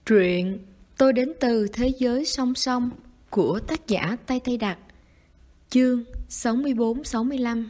Truyện Tôi đến từ thế giới song song của tác giả Tây Tây Đặc. Chương 64-65.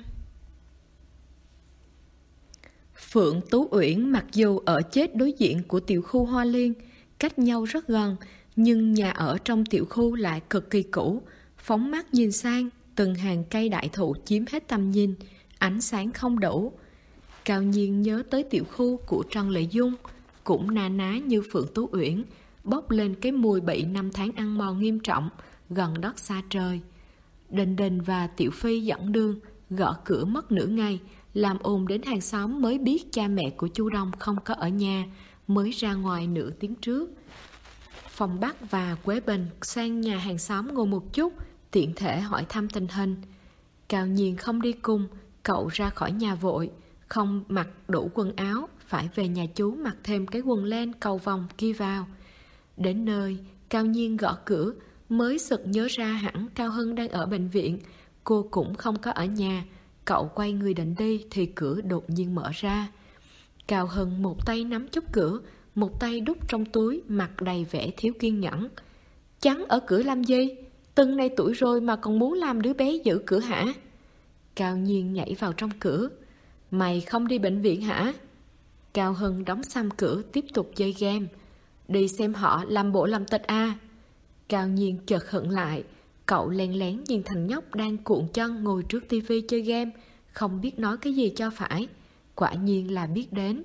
Phượng Tú Uyển mặc dù ở chết đối diện của tiểu khu Hoa Liên, cách nhau rất gần, nhưng nhà ở trong tiểu khu lại cực kỳ cũ. Phóng mắt nhìn sang, từng hàng cây đại thụ chiếm hết tầm nhìn, ánh sáng không đủ. Cao Nhiên nhớ tới tiểu khu của Trần Lệ Dung, cũng na ná như Phượng Tú Uyển, bốc lên cái mùi bị 5 tháng ăn mòn nghiêm trọng, gần đất xa trời. Đình Đình và Tiểu Phi dẫn đường, gõ cửa mất nửa ngày, làm ồn đến hàng xóm mới biết cha mẹ của Chu Đông không có ở nhà, mới ra ngoài nửa tiếng trước. Phong Bắc và Quế Bình sang nhà hàng xóm ngồi một chút, tiện thể hỏi thăm tình hình. Cao Nhiên không đi cùng, cậu ra khỏi nhà vội, không mặc đủ quần áo, phải về nhà chú mặc thêm cái quần len cầu vòng kia vào. Đến nơi, Cao Nhiên gõ cửa, mới sực nhớ ra hẳn Cao Hân đang ở bệnh viện, cô cũng không có ở nhà. Cậu quay người định đi thì cửa đột nhiên mở ra. Cao Hân một tay nắm chốt cửa, một tay đút trong túi, mặt đầy vẻ thiếu kiên nhẫn. Chắn ở cửa làm gì? Từng này tuổi rồi mà còn muốn làm đứa bé giữ cửa hả? Cao Nhiên nhảy vào trong cửa. Mày không đi bệnh viện hả? Cao Hân đóng sầm cửa, tiếp tục chơi game. Đi xem họ làm bộ làm tịch à? Cao Nhiên chợt hững lại. Cậu lén lén nhìn thằng nhóc đang cuộn chân ngồi trước tivi chơi game, không biết nói cái gì cho phải. Quả nhiên là biết đến.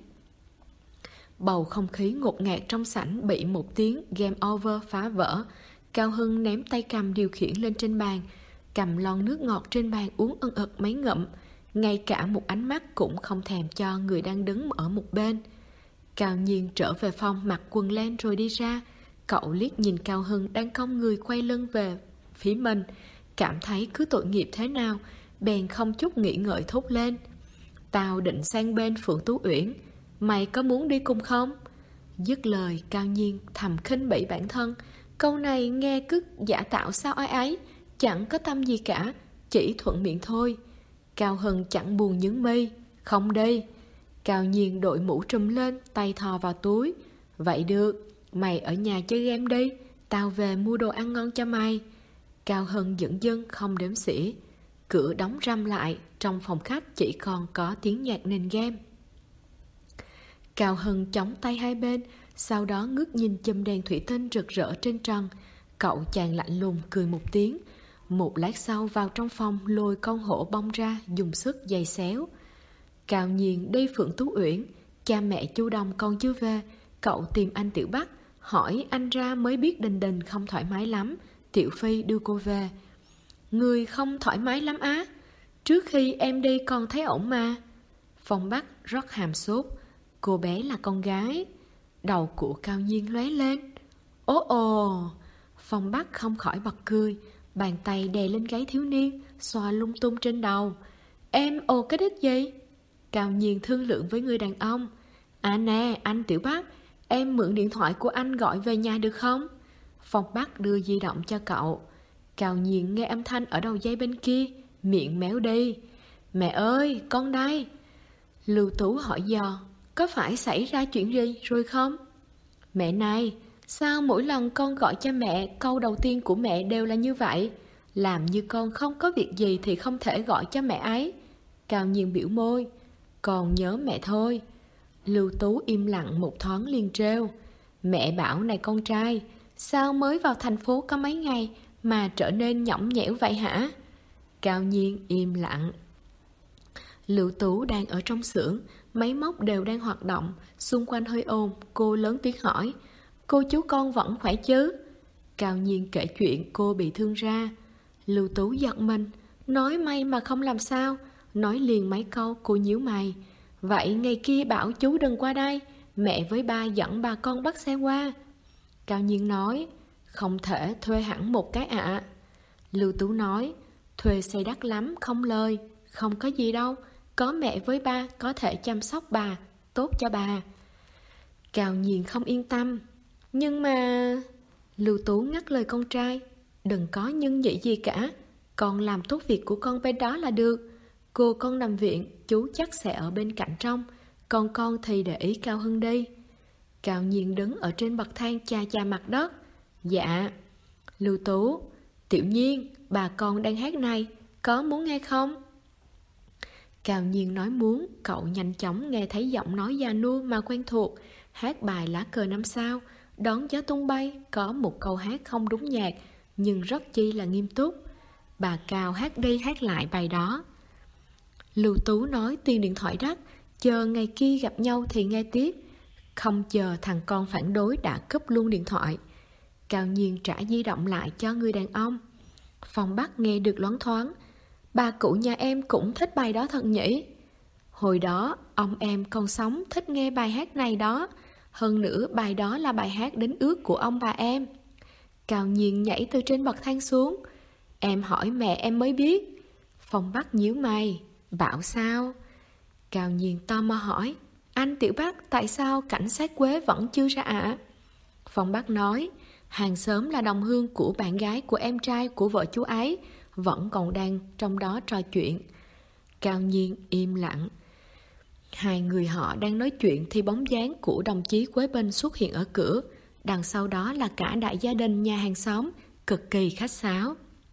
Bầu không khí ngột ngạt trong sảnh bị một tiếng game over phá vỡ. Cao Hưng ném tay cầm điều khiển lên trên bàn, cầm lon nước ngọt trên bàn uống ân ực mấy ngụm, ngay cả một ánh mắt cũng không thèm cho người đang đứng ở một bên. Cao Nhiên trở về phòng mặc quần len rồi đi ra. Cậu liếc nhìn Cao Hưng đang cong người quay lưng về phía mình, cảm thấy cứ tội nghiệp thế nào, bèn không chút nghĩ ngợi thốt lên. Tao định sang bên Phượng Tú Uyển, mày có muốn đi cùng không? Dứt lời, Cao Nhiên thầm khinh bỉ bản thân. Câu này nghe cứ giả tạo sao ai ấy, chẳng có tâm gì cả, chỉ thuận miệng thôi. Cao Hưng chẳng buồn nhướng mi. Không đi. Cao Nhiên đội mũ trùm lên, tay thò vào túi. Vậy được, mày ở nhà chơi game đi, tao về mua đồ ăn ngon cho mày. Cao Hưng dửng dưng không đếm xỉa. Cửa đóng răm lại, trong phòng khách chỉ còn có tiếng nhạc nền game. Cao Hưng chống tay hai bên, sau đó ngước nhìn chùm đèn thủy tinh rực rỡ trên trần. Cậu chàng lạnh lùng cười một tiếng. Một lát sau vào trong phòng lôi con hổ bông ra, dùng sức giày xéo. Cao Nhiên đi Phượng Tú Uyển, cha mẹ Chu Đông còn chưa về. Cậu tìm anh Tiểu Bắc, hỏi anh ra mới biết Đình Đình không thoải mái lắm. Tiểu Phi đưa cô về. Người không thoải mái lắm á? Trước khi em đi còn thấy ổn mà. Phong Bắc rót hàm sốt. Cô bé là con gái. Đầu của Cao Nhiên lóe lên. Ồ. Phong Bắc không khỏi bật cười, bàn tay đè lên gáy thiếu niên, xoa lung tung trên đầu. Em ồ cái đít gì? Cao Nhiên thương lượng với người đàn ông. À nè, anh Tiểu Bắc, em mượn điện thoại của anh gọi về nhà được không? Phong Bắc đưa di động cho cậu. Cao Nhiên nghe âm thanh ở đầu dây bên kia, miệng méo đi. Mẹ ơi, con đây. Lưu Tú hỏi dò, có phải xảy ra chuyện gì rồi không? Mẹ này, sao mỗi lần con gọi cho mẹ, câu đầu tiên của mẹ đều là như vậy? Làm như con không có việc gì thì không thể gọi cho mẹ ấy. Cao Nhiên biểu môi. Còn nhớ mẹ thôi. Lưu Tú im lặng một thoáng liền trêu. Mẹ bảo này con trai, sao mới vào thành phố có mấy ngày mà trở nên nhõng nhẽo vậy hả? Cao Nhiên im lặng. Lưu Tú đang ở trong xưởng, máy móc đều đang hoạt động, xung quanh hơi ồn, cô lớn tiếng hỏi. Cô chú con vẫn khỏe chứ? Cao Nhiên kể chuyện cô bị thương ra. Lưu Tú giật mình, nói may mà không làm sao. Nói liền mấy câu, cô nhíu mày. Vậy ngày kia bảo chú đừng qua đây, mẹ với ba dẫn bà con bắt xe qua. Cao Nhiên nói, không thể thuê hẳn một cái ạ. Lưu Tú nói, thuê xe đắt lắm, không lời. Không có gì đâu, có mẹ với ba có thể chăm sóc bà, tốt cho bà. Cao Nhiên không yên tâm. Nhưng mà... Lưu Tú ngắt lời con trai. Đừng có nhưng nhị gì cả, con làm tốt việc của con bên đó là được. Cô con nằm viện, chú chắc sẽ ở bên cạnh trong, còn con thì để ý Cao Hưng đi. Cao Nhiên đứng ở trên bậc thang chà chà mặt đất. Dạ. Lưu Tú, Tiểu Nhiên, bà con đang hát này, có muốn nghe không? Cao Nhiên nói muốn. Cậu nhanh chóng nghe thấy giọng nói già nua mà quen thuộc, hát bài Lá Cờ Năm Sao, Đón Gió Tung Bay. Có một câu hát không đúng nhạc, nhưng rất chi là nghiêm túc. Bà Cao hát đi hát lại bài đó. Lưu Tú nói tiền điện thoại đắt, chờ ngày kia gặp nhau thì nghe tiếp. Không chờ thằng con phản đối đã cúp luôn điện thoại. Cao Nhiên trả di động lại cho người đàn ông. Phong Bắc nghe được loáng thoáng. Bà cụ nhà em cũng thích bài đó thật nhỉ? Hồi đó ông em còn sống thích nghe bài hát này đó. Hơn nữa bài đó là bài hát đính ước của ông bà em. Cao Nhiên nhảy từ trên bậc thang xuống. Em hỏi mẹ em mới biết. Phong Bắc nhíu mày. Bảo sao? Cao Nhiên tò mò hỏi. Anh Tiểu Bắc, tại sao cảnh sát Quế vẫn chưa ra ạ? Phong Bắc nói, hàng xóm là đồng hương của bạn gái của em trai của vợ chú ấy, vẫn còn đang trong đó trò chuyện. Cao Nhiên im lặng. Hai người họ đang nói chuyện thì bóng dáng của đồng chí Quế Bình xuất hiện ở cửa. Đằng sau đó là cả đại gia đình nhà hàng xóm, cực kỳ khách sáo.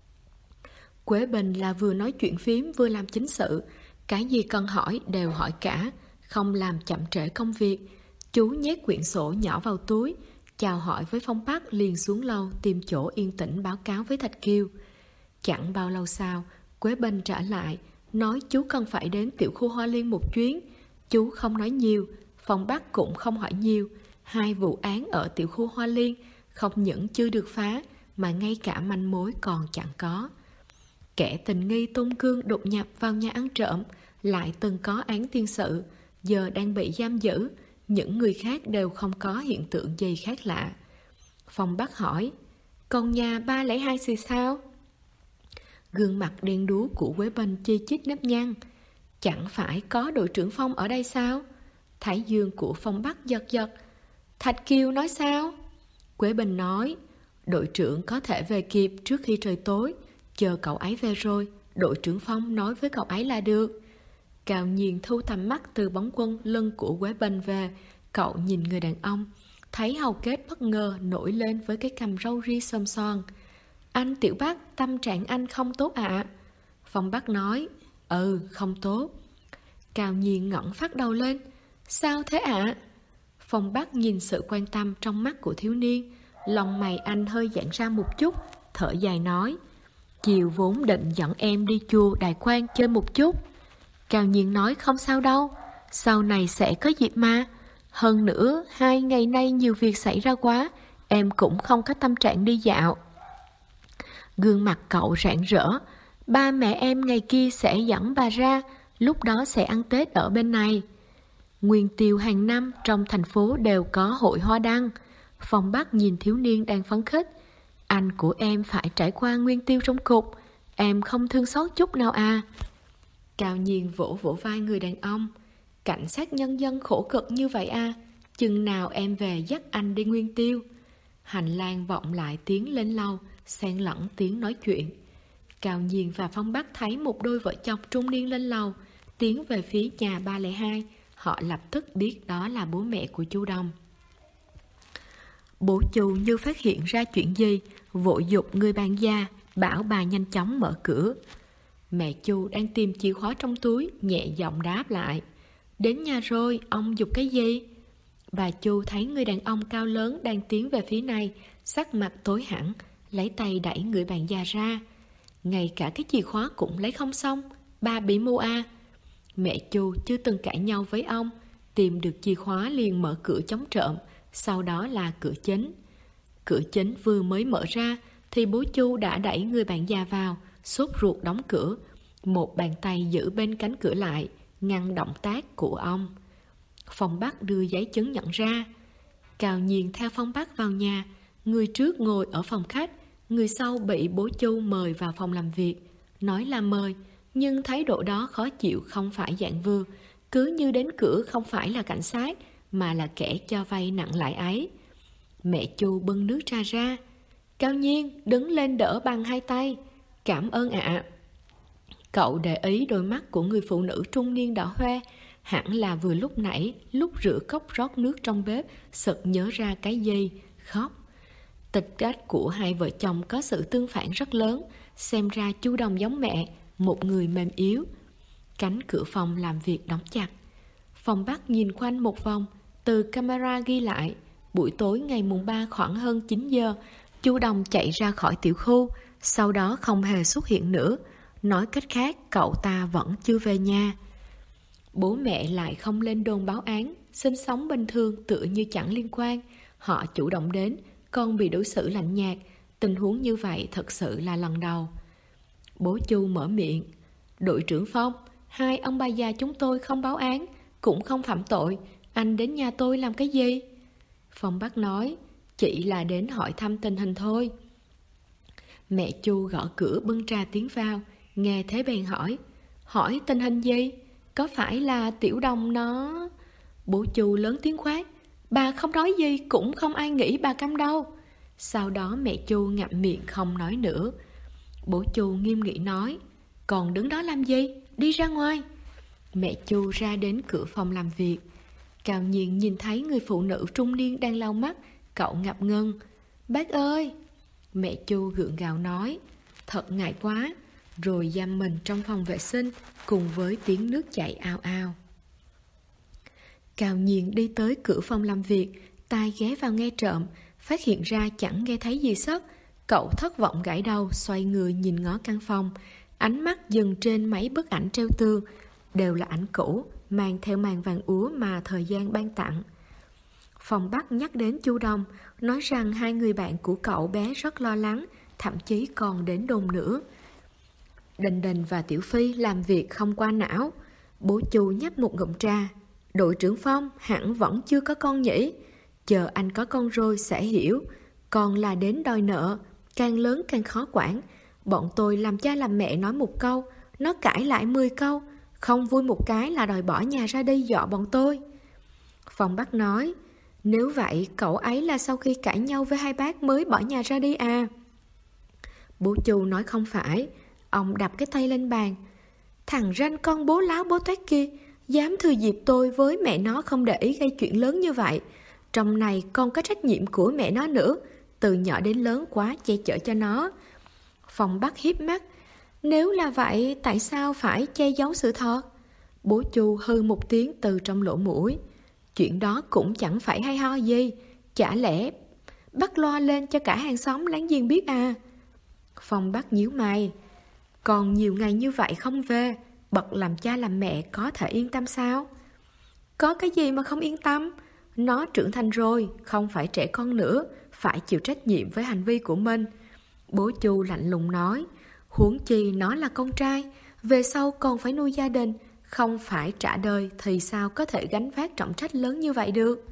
Quế Bình là vừa nói chuyện phím vừa làm chính sự, cái gì cần hỏi đều hỏi cả, không làm chậm trễ công việc. Chú nhét quyển sổ nhỏ vào túi, chào hỏi với Phong Bắc liền xuống lầu tìm chỗ yên tĩnh báo cáo với Thạch Kiều. Chẳng bao lâu sau, Quế Bình trở lại, nói chú cần phải đến tiểu khu Hoa Liên một chuyến. Chú không nói nhiều, Phong Bắc cũng không hỏi nhiều. Hai vụ án ở tiểu khu Hoa Liên không những chưa được phá, mà ngay cả manh mối còn chẳng có. Kẻ tình nghi Tôn Cương đột nhập vào nhà ăn trộm, lại từng có án tiên sự, giờ đang bị giam giữ. Những người khác đều không có hiện tượng gì khác lạ. Phong Bắc hỏi, còn nhà 302 thì sao? Gương mặt đen đúa của Quế Bình chi chít nếp nhăn. Chẳng phải có đội trưởng Phong ở đây sao? Thái dương của Phong Bắc giật giật. Thạch Kiều nói sao? Quế Bình nói, đội trưởng có thể về kịp trước khi trời tối. Chờ cậu ấy về rồi, đội trưởng Phong nói với cậu ấy là được. Cao Nhiên thu tầm mắt từ bóng quân lưng của Quế Bình về. Cậu nhìn người đàn ông, thấy hầu kết bất ngờ nổi lên với cái cằm râu ria xồm xoàn. Anh Tiểu Bắc, tâm trạng anh không tốt ạ? Phong Bắc nói, không tốt. Cao Nhiên ngẩng phát đầu lên. Sao thế ạ? Phong Bắc nhìn sự quan tâm trong mắt của thiếu niên. Lòng mày anh hơi giãn ra một chút, thở dài nói, chiều vốn định dẫn em đi chùa Đại Quang chơi một chút. Cao Nhiên nói không sao đâu, sau này sẽ có dịp mà. Hơn nữa, 2 ngày nay nhiều việc xảy ra quá, em cũng không có tâm trạng đi dạo. Gương mặt cậu rạng rỡ. Ba mẹ em ngày kia sẽ dẫn bà ra, lúc đó sẽ ăn Tết ở bên này. Nguyên tiêu hàng năm trong thành phố đều có hội hoa đăng. Phong Bắc nhìn thiếu niên đang phấn khích. Anh của em phải trải qua nguyên tiêu trong cục, em không thương xót chút nào à? Cao Nhiên vỗ vỗ vai người đàn ông. Cảnh sát nhân dân khổ cực như vậy à? Chừng nào em về dắt anh đi nguyên tiêu? Hành lang vọng lại tiếng lên lầu, xen lẫn tiếng nói chuyện. Cao Nhiên và Phong Bắc thấy một đôi vợ chồng trung niên lên lầu, tiến về phía nhà 302. Họ lập tức biết đó là bố mẹ của chú Đông. Bố Chu như phát hiện ra chuyện gì, vội giục người bạn gia, bảo bà nhanh chóng mở cửa. Mẹ Chu đang tìm chìa khóa trong túi, nhẹ giọng đáp lại. Đến nhà rồi, ông giục cái gì? Bà Chu thấy người đàn ông cao lớn đang tiến về phía này, sắc mặt tối hẳn, lấy tay đẩy người bạn già ra. Ngay cả cái chìa khóa cũng lấy không xong, bà bị mù à? Mẹ Chu chưa từng cãi nhau với ông, tìm được chìa khóa liền mở cửa chống trộm, sau đó là cửa chính. Cửa chính vừa mới mở ra thì bố Chu đã đẩy người bạn già vào, sốt ruột đóng cửa. Một bàn tay giữ bên cánh cửa lại, ngăn động tác của ông. Phong Bắc đưa giấy chứng nhận ra. Cao Nhiên theo Phong Bắc vào nhà. Người trước ngồi ở phòng khách, người sau bị bố Chu mời vào phòng làm việc. Nói là mời, nhưng thái độ đó khó chịu không phải dạng vừa, cứ như đến cửa không phải là cảnh sát, mà là kẻ cho vay nặng lãi ấy. Mẹ Chu bưng nước trà ra. Cao Nhiên đứng lên đỡ bằng 2 tay. Cảm ơn ạ. Cậu để ý đôi mắt của người phụ nữ trung niên đỏ hoe, hẳn là vừa lúc nãy, lúc rửa cốc rót nước trong bếp, sực nhớ ra cái gì, khóc. Tính cách của hai vợ chồng có sự tương phản rất lớn, xem ra Chu Đồng giống mẹ, một người mềm yếu. Cánh cửa phòng làm việc đóng chặt. Phòng Bắc nhìn quanh một vòng, từ camera ghi lại, buổi tối ngày mùng 3 khoảng hơn 9 giờ, Chu Đồng chạy ra khỏi tiểu khu, sau đó không hề xuất hiện nữa. Nói cách khác, cậu ta vẫn chưa về nhà. Bố mẹ lại không lên đồn báo án, sinh sống bình thường tựa như chẳng liên quan. Họ chủ động đến, con bị đối xử lạnh nhạt. Tình huống như vậy thật sự là lần đầu. Bố Chu mở miệng. Đội trưởng Phong, hai ông bà già chúng tôi không báo án, cũng không phạm tội. Anh đến nhà tôi làm cái gì? Phong Bắc nói, chỉ là đến hỏi thăm tình hình thôi. Mẹ Chu gõ cửa bưng trà tiến vào, nghe thế bèn hỏi. Hỏi tình hình gì? Có phải là Tiểu Đồng nó... Bố Chu lớn tiếng quát. Bà không nói gì, cũng không ai nghĩ bà câm đâu. Sau đó mẹ Chu ngậm miệng không nói nữa. Bố Chu nghiêm nghị nói. Còn đứng đó làm gì? Đi ra ngoài. Mẹ Chu ra đến cửa phòng làm việc. Cao Nhiên nhìn thấy người phụ nữ trung niên đang lau mắt, cậu ngập ngừng. Bác ơi! Mẹ Chu gượng gạo nói. Thật ngại quá. Rồi giam mình trong phòng vệ sinh cùng với tiếng nước chảy ào ào. Cao Nhiên đi tới cửa phòng làm việc, tai ghé vào nghe trộm, phát hiện ra chẳng nghe thấy gì sất. Cậu thất vọng gãi đầu, xoay người nhìn ngó căn phòng. Ánh mắt dừng trên mấy bức ảnh treo tường, đều là ảnh cũ, mang theo màn vàng úa mà thời gian ban tặng. Phong Bắc nhắc đến Chu Đồng, nói rằng hai người bạn của cậu bé rất lo lắng, thậm chí còn đến đồn nữa. Đình Đình và Tiểu Phi làm việc không qua não. Bố Chu nhấp một ngụm trà. Đội trưởng Phong hẳn vẫn chưa có con nhỉ? Chờ anh có con rồi sẽ hiểu. Còn là đến đòi nợ, càng lớn càng khó quản. Bọn tôi làm cha làm mẹ nói một câu, nó cãi lại 10 câu. Không vui một cái là đòi bỏ nhà ra đi dọ bọn tôi. Phong Bắc nói, nếu vậy cậu ấy là sau khi cãi nhau với hai bác mới bỏ nhà ra đi à? Bố Chu nói không phải. Ông đập cái tay lên bàn. Thằng ranh con bố láo bố toét kia, dám thừa dịp tôi với mẹ nó không để ý gây chuyện lớn như vậy. Trong này còn có trách nhiệm của mẹ nó nữa, từ nhỏ đến lớn quá che chở cho nó. Phong Bắc hiếp mắt. Nếu là vậy, tại sao phải che giấu sự thật? Bố Chu hư một tiếng từ trong lỗ mũi. Chuyện đó cũng chẳng phải hay ho gì. Chả lẽ bắt loa lên cho cả hàng xóm láng giềng biết à? Phong Bắc nhíu mày. Còn nhiều ngày như vậy không về, bậc làm cha làm mẹ có thể yên tâm sao? Có cái gì mà không yên tâm? Nó trưởng thành rồi, không phải trẻ con nữa, phải chịu trách nhiệm với hành vi của mình. Bố Chu lạnh lùng nói. Huống chi nó là con trai, về sau còn phải nuôi gia đình, không phải trả đời thì sao có thể gánh vác trọng trách lớn như vậy được?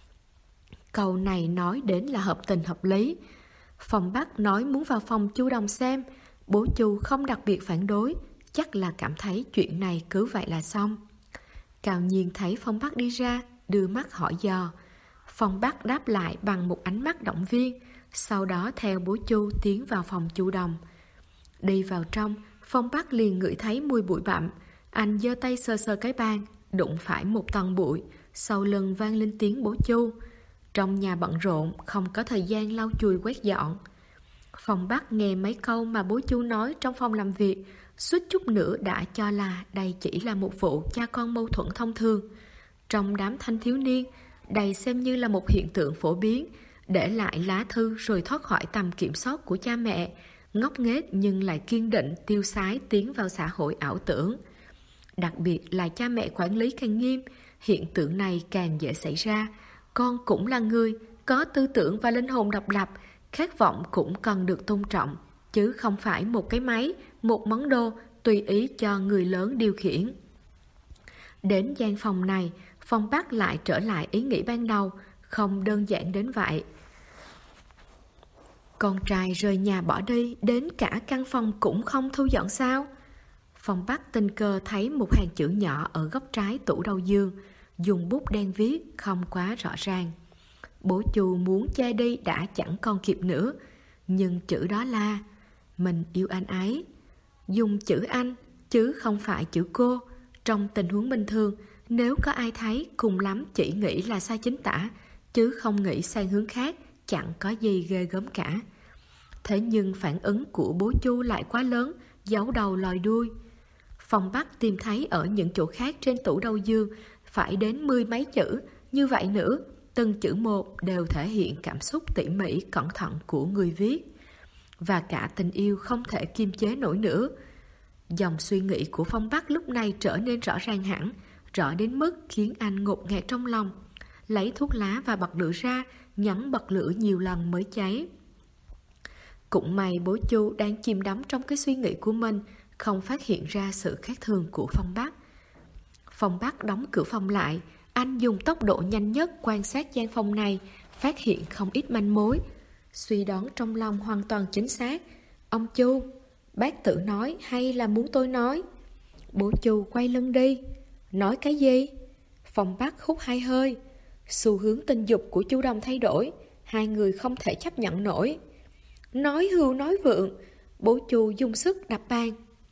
Câu này nói đến là hợp tình hợp lý. Phong Bắc nói muốn vào phòng Chu Đồng xem. Bố Chu không đặc biệt phản đối, chắc là cảm thấy chuyện này cứ vậy là xong. Cao Nhiên thấy Phong Bắc đi ra, đưa mắt hỏi dò. Phong Bắc đáp lại bằng một ánh mắt động viên, sau đó theo bố Chu tiến vào phòng Chu Đồng. Đi vào trong, Phong Bắc liền ngửi thấy mùi bụi bặm. Anh giơ tay sờ sờ cái bàn, đụng phải một tầng bụi, sau lưng vang lên tiếng bố Chu. Trong nhà bận rộn, không có thời gian lau chùi quét dọn. Phong Bắc nghe mấy câu mà bố Chu nói trong phòng làm việc, suýt chút nữa đã cho là đây chỉ là một vụ cha con mâu thuẫn thông thường. Trong đám thanh thiếu niên, đây xem như là một hiện tượng phổ biến, để lại lá thư rồi thoát khỏi tầm kiểm soát của cha mẹ, ngốc nghếch nhưng lại kiên định tiêu sái tiến vào xã hội ảo tưởng. Đặc biệt là cha mẹ quản lý càng nghiêm, hiện tượng này càng dễ xảy ra. Con cũng là người, có tư tưởng và linh hồn độc lập, khát vọng cũng cần được tôn trọng, chứ không phải một cái máy, một món đồ tùy ý cho người lớn điều khiển. Đến gian phòng này, Phong Bắc lại trở lại ý nghĩ ban đầu, không đơn giản đến vậy. Con trai rời nhà bỏ đi, đến cả căn phòng cũng không thu dọn sao? Phong Bắc tình cờ thấy một hàng chữ nhỏ ở góc trái tủ đầu giường, dùng bút đen viết không quá rõ ràng. Bố Chu muốn che đi đã chẳng còn kịp nữa, nhưng chữ đó là mình yêu anh ấy. Dùng chữ anh chứ không phải chữ cô. Trong tình huống bình thường, Nếu có ai thấy, cùng lắm chỉ nghĩ là sai chính tả, chứ không nghĩ sang hướng khác, chẳng có gì ghê gớm cả. Thế nhưng phản ứng của bố Chu lại quá lớn, giấu đầu lòi đuôi. Phong Bắc tìm thấy ở những chỗ khác trên tủ đầu giường phải đến 10 mấy chữ, như vậy nữa, từng chữ một đều thể hiện cảm xúc tỉ mỉ cẩn thận của người viết. Và cả tình yêu không thể kiềm chế nổi nữa. Dòng suy nghĩ của Phong Bắc lúc này trở nên rõ ràng hẳn, rõ đến mức khiến anh ngột ngạt trong lòng. Lấy thuốc lá và bật lửa ra, nhấn bật lửa nhiều lần mới cháy. Cũng may bố Chu đang chìm đắm trong cái suy nghĩ của mình, không phát hiện ra sự khác thường của Phong Bắc. Phong Bắc đóng cửa phòng lại, anh dùng tốc độ nhanh nhất quan sát gian phòng này, phát hiện không ít manh mối. Suy đoán trong lòng hoàn toàn chính xác. Ông Chu, bác tự nói hay là muốn tôi nói? Bố Chu quay lưng đi. Nói cái gì? Phong Bắc hút hai hơi. Xu hướng tình dục của Chu Đồng thay đổi, hai người không thể chấp nhận nổi. Nói hưu nói vượng. Bố Chu dùng sức đập bàn.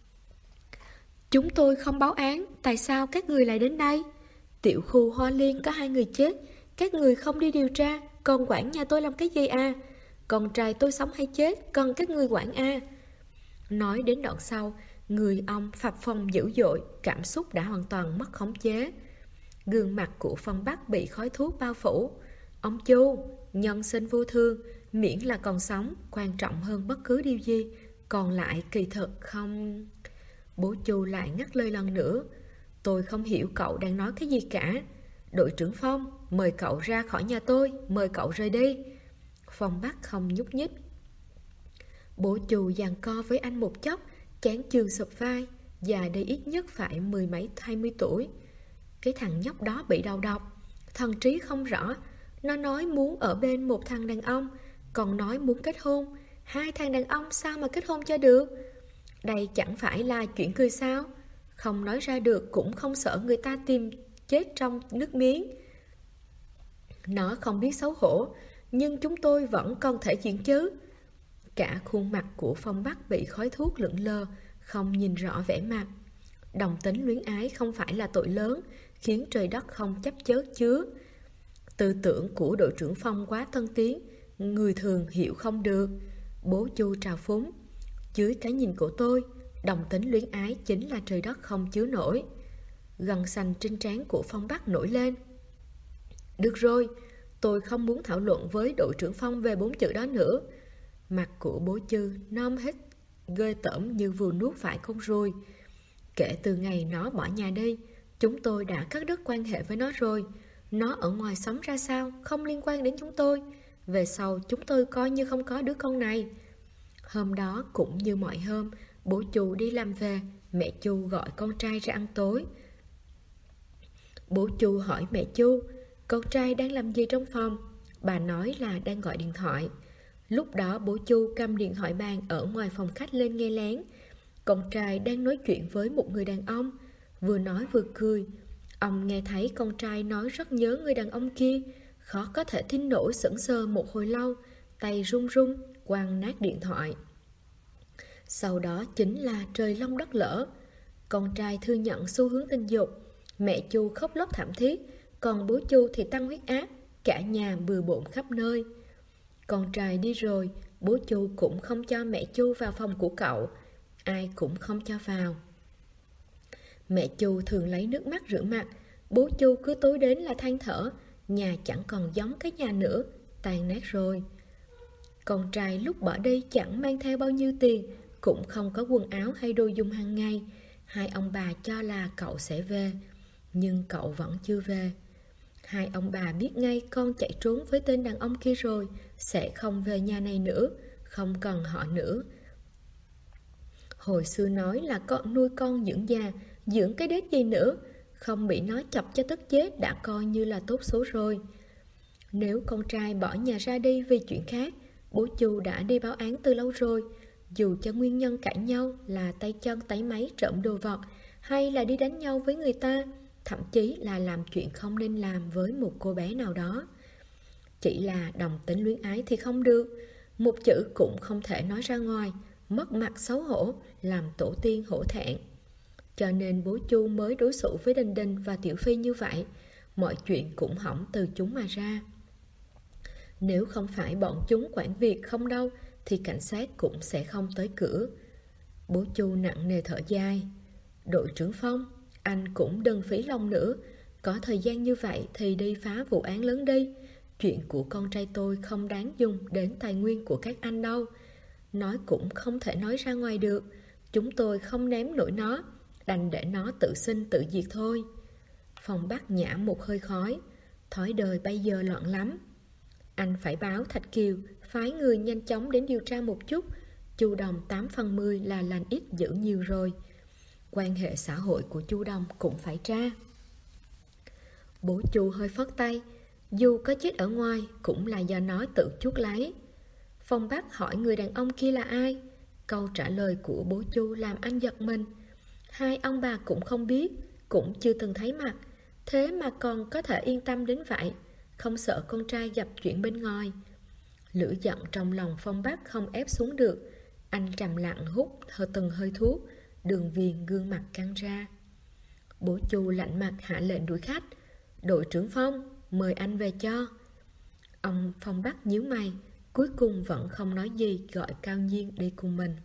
Chúng tôi không báo án, tại sao các người lại đến đây? Tiểu khu Hoa Liên có 2 người chết, các người không đi điều tra, còn quản nhà tôi làm cái gì à? Con trai tôi sống hay chết, cần các người quản à? Nói đến đoạn sau, người ông phập phồng dữ dội, cảm xúc đã hoàn toàn mất khống chế. Gương mặt của Phong Bắc bị khói thuốc bao phủ. Ông Chu, nhân sinh vô thương, miễn là còn sống, quan trọng hơn bất cứ điều gì. Còn lại kỳ thực không... Bố Chu lại ngắt lời lần nữa. Tôi không hiểu cậu đang nói cái gì cả. Đội trưởng Phong, mời cậu ra khỏi nhà tôi, mời cậu rời đi. Phong Bắc không nhúc nhích. Bố Chu giằng co với anh một chốc, chán chường sụp vai, già đây ít nhất phải 10 mấy 20 tuổi. Cái thằng nhóc đó bị đầu độc, thần trí không rõ. Nó nói muốn ở bên một thằng đàn ông, còn nói muốn kết hôn. 2 thằng đàn ông sao mà kết hôn cho được? Đây chẳng phải là chuyện cười sao? Không nói ra được cũng không sợ người ta tìm chết trong nước miếng. Nó không biết xấu hổ, nhưng chúng tôi vẫn còn thể diện chứ. Cả khuôn mặt của Phong Bắc bị khói thuốc lững lờ, không nhìn rõ vẻ mặt. Đồng tính luyến ái không phải là tội lớn, khiến trời đất không chấp chớ chứa. Tư tưởng của đội trưởng Phong quá tân tiến, người thường hiểu không được. Bố Chu trào phúng. Dưới cái nhìn của tôi, đồng tính luyến ái chính là trời đất không chứa nổi. Gân xanh trên trán của Phong Bắc nổi lên. Được rồi, tôi không muốn thảo luận với đội trưởng Phong về 4 chữ đó nữa. Mặt của bố Chư nom hết, ghê tởm như vừa nuốt phải con ruồi. Kể từ ngày nó bỏ nhà đi, chúng tôi đã cắt đứt quan hệ với nó rồi. Nó ở ngoài sống ra sao, không liên quan đến chúng tôi. Về sau chúng tôi coi như không có đứa con này. Hôm đó cũng như mọi hôm, bố Chu đi làm về, mẹ Chu gọi con trai ra ăn tối. Bố Chu hỏi mẹ Chu, con trai đang làm gì trong phòng? Bà nói là đang gọi điện thoại. Lúc đó bố Chu cầm điện thoại bàn ở ngoài phòng khách lên nghe lén. Con trai đang nói chuyện với một người đàn ông, vừa nói vừa cười. Ông nghe thấy con trai nói rất nhớ người đàn ông kia, khó có thể tin nổi, sững sờ một hồi lâu, tay run run, quăng nát điện thoại. Sau đó chính là trời long đất lở. Con trai thừa nhận xu hướng tình dục, mẹ Chu khóc lóc thảm thiết, còn bố Chu thì tăng huyết áp, cả nhà bừa bộn khắp nơi. Con trai đi rồi, bố Chu cũng không cho mẹ Chu vào phòng của cậu, ai cũng không cho vào. Mẹ Chu thường lấy nước mắt rửa mặt, bố Chu cứ tối đến là than thở, nhà chẳng còn giống cái nhà nữa, tàn nát rồi. Con trai lúc bỏ đi chẳng mang theo bao nhiêu tiền, cũng không có quần áo hay đồ dùng hàng ngày. Hai ông bà cho là cậu sẽ về, nhưng cậu vẫn chưa về. Hai ông bà biết ngay con chạy trốn với tên đàn ông kia rồi, sẽ không về nhà này nữa, không cần họ nữa. Hồi xưa nói là con nuôi con dưỡng già, dưỡng cái đét gì nữa, không bị nó chọc cho tức chết đã coi như là tốt số rồi. Nếu con trai bỏ nhà ra đi vì chuyện khác, bố Chu đã đi báo án từ lâu rồi. Dù cho nguyên nhân cãi nhau là tay chân táy máy trộm đồ vật, hay là đi đánh nhau với người ta, thậm chí là làm chuyện không nên làm với một cô bé nào đó. Chỉ là đồng tính luyến ái thì không được, một chữ cũng không thể nói ra ngoài, mất mặt xấu hổ, làm tổ tiên hổ thẹn. Cho nên bố Chu mới đối xử với Đình Đình và Tiểu Phi như vậy. Mọi chuyện cũng hỏng từ chúng mà ra. Nếu không phải bọn chúng quản việc không đâu thì cảnh sát cũng sẽ không tới cửa. Bố Chu nặng nề thở dài. Đội trưởng Phong, anh cũng đừng phí lòng nữa. Có thời gian như vậy thì đi phá vụ án lớn đi. Chuyện của con trai tôi không đáng dùng đến tài nguyên của các anh đâu. Nói cũng không thể nói ra ngoài được. Chúng tôi không ném nổi nó, đành để nó tự sinh tự diệt thôi. Phong Bắc nhả một hơi khói. Thói đời bây giờ loạn lắm. Anh phải báo Thạch Kiều phái người nhanh chóng đến điều tra một chút. Chu Đồng 8/10 là lành ít dữ nhiều rồi. Quan hệ xã hội của Chu Đồng cũng phải tra. Bố Chu hơi phất tay. Dù có chết ở ngoài cũng là do nó tự chuốc lấy. Phong Bắc hỏi người đàn ông kia là ai. Câu trả lời của bố Chu làm anh giật mình. Hai ông bà cũng không biết, cũng chưa từng thấy mặt, thế mà còn có thể yên tâm đến vậy, không sợ con trai gặp chuyện bên ngoài. Lửa giận trong lòng Phong Bắc không ép xuống được. Anh trầm lặng hút từng hơi thuốc. Đường Viền gương mặt căng ra. Bố Chu lạnh mặt hạ lệnh đuổi khách. Đội trưởng Phong, mời anh về cho. Ông Phong Bắc nhíu mày, cuối cùng vẫn không nói gì, gọi Cao Nhiên đi cùng mình.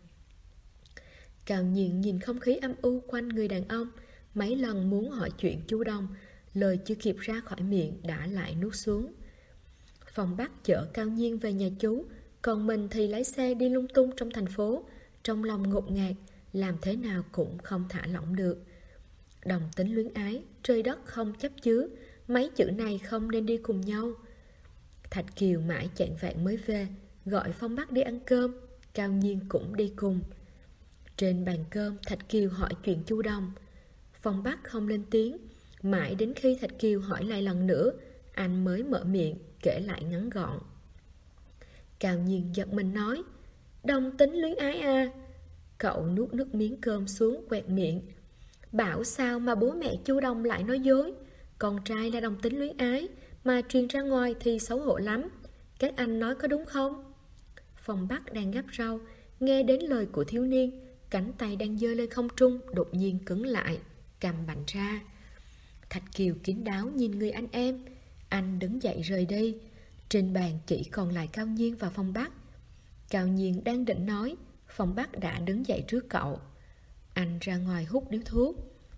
Cao Nhiên nhìn không khí âm u quanh người đàn ông, mấy lần muốn hỏi chuyện Chu Đồng, lời chưa kịp ra khỏi miệng đã lại nuốt xuống. Phong Bắc chở Cao Nhiên về nhà chú, còn mình thì lái xe đi lung tung trong thành phố, trong lòng ngột ngạt, làm thế nào cũng không thả lỏng được. Đồng tính luyến ái, trời đất không chấp chứa, mấy chữ này không nên đi cùng nhau. Thạch Kiều mãi chạng vạng mới về, gọi Phong Bắc đi ăn cơm, Cao Nhiên cũng đi cùng. Trên bàn cơm, Thạch Kiều hỏi chuyện Chu Đồng. Phong Bắc không lên tiếng, mãi đến khi Thạch Kiều hỏi lại lần nữa, anh mới mở miệng, kể lại ngắn gọn. Cao Nhiên giật mình nói, đồng tính luyến ái à? Cậu nuốt nước miếng cơm xuống quẹt miệng. Bảo sao mà bố mẹ Chu Đồng lại nói dối. Con trai là đồng tính luyến ái, mà truyền ra ngoài thì xấu hổ lắm. Các anh nói có đúng không? Phong Bắc đang gắp rau, nghe đến lời của thiếu niên, cánh tay đang giơ lên không trung đột nhiên cứng lại, cầm bạnh ra. Thạch Kiều kín đáo nhìn người anh em. Anh đứng dậy rời đi. Trên bàn chỉ còn lại Cao Nhiên và Phong Bắc. Cao Nhiên đang định nói, Phong Bắc đã đứng dậy trước cậu. Anh ra ngoài hút điếu thuốc.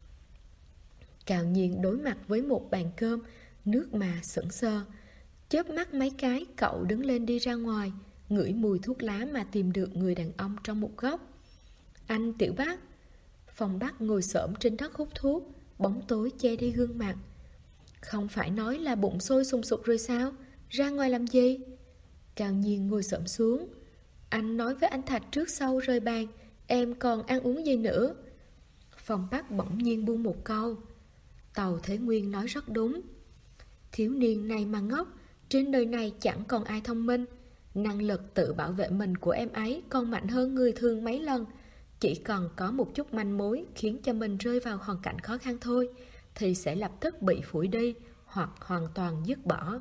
Cao Nhiên đối mặt với một bàn cơm, nước mà sững sờ. Chớp mắt mấy cái, cậu đứng lên đi ra ngoài, ngửi mùi thuốc lá mà tìm được người đàn ông trong một góc. Anh Tiểu Bắc. Phong Bắc ngồi xổm trên đất hút thuốc, bóng tối che đi gương mặt. Không phải nói là bụng sôi sùng sục rồi sao? Ra ngoài làm gì? Cao Nhiên ngồi xổm xuống. Anh nói với anh Thạch trước sau rời bàn, em còn ăn uống gì nữa? Phong Bắc bỗng nhiên buông một câu. Tàu Thế Nguyên nói rất đúng. Thiếu niên này mà ngốc, trên đời này chẳng còn ai thông minh. Năng lực tự bảo vệ mình của em ấy còn mạnh hơn người thường mấy lần. Chỉ còn có một chút manh mối khiến cho mình rơi vào hoàn cảnh khó khăn thôi, thì sẽ lập tức bị phủi đi hoặc hoàn toàn dứt bỏ.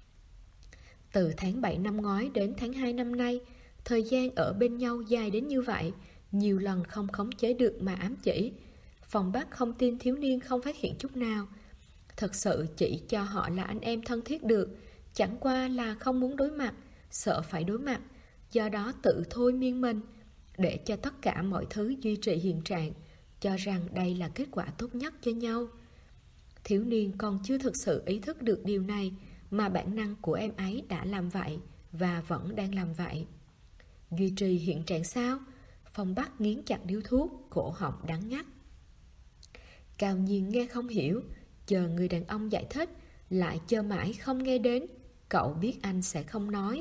Từ tháng 7 năm ngoái đến tháng 2 năm nay, thời gian ở bên nhau dài đến như vậy, nhiều lần không khống chế được mà ám chỉ. Phong Bắc không tin thiếu niên không phát hiện chút nào. Thật sự chỉ cho họ là anh em thân thiết được, chẳng qua là không muốn đối mặt, sợ phải đối mặt, do đó tự thôi miên mình, để cho tất cả mọi thứ duy trì hiện trạng, cho rằng đây là kết quả tốt nhất cho nhau. Thiếu niên còn chưa thực sự ý thức được điều này, mà bản năng của em ấy đã làm vậy và vẫn đang làm vậy. Duy trì hiện trạng sao? Phong Bắc nghiến chặt điếu thuốc, cổ họng đắng ngắt. Cao Nhiên nghe không hiểu, chờ người đàn ông giải thích, lại chờ mãi không nghe đến. Cậu biết anh sẽ không nói.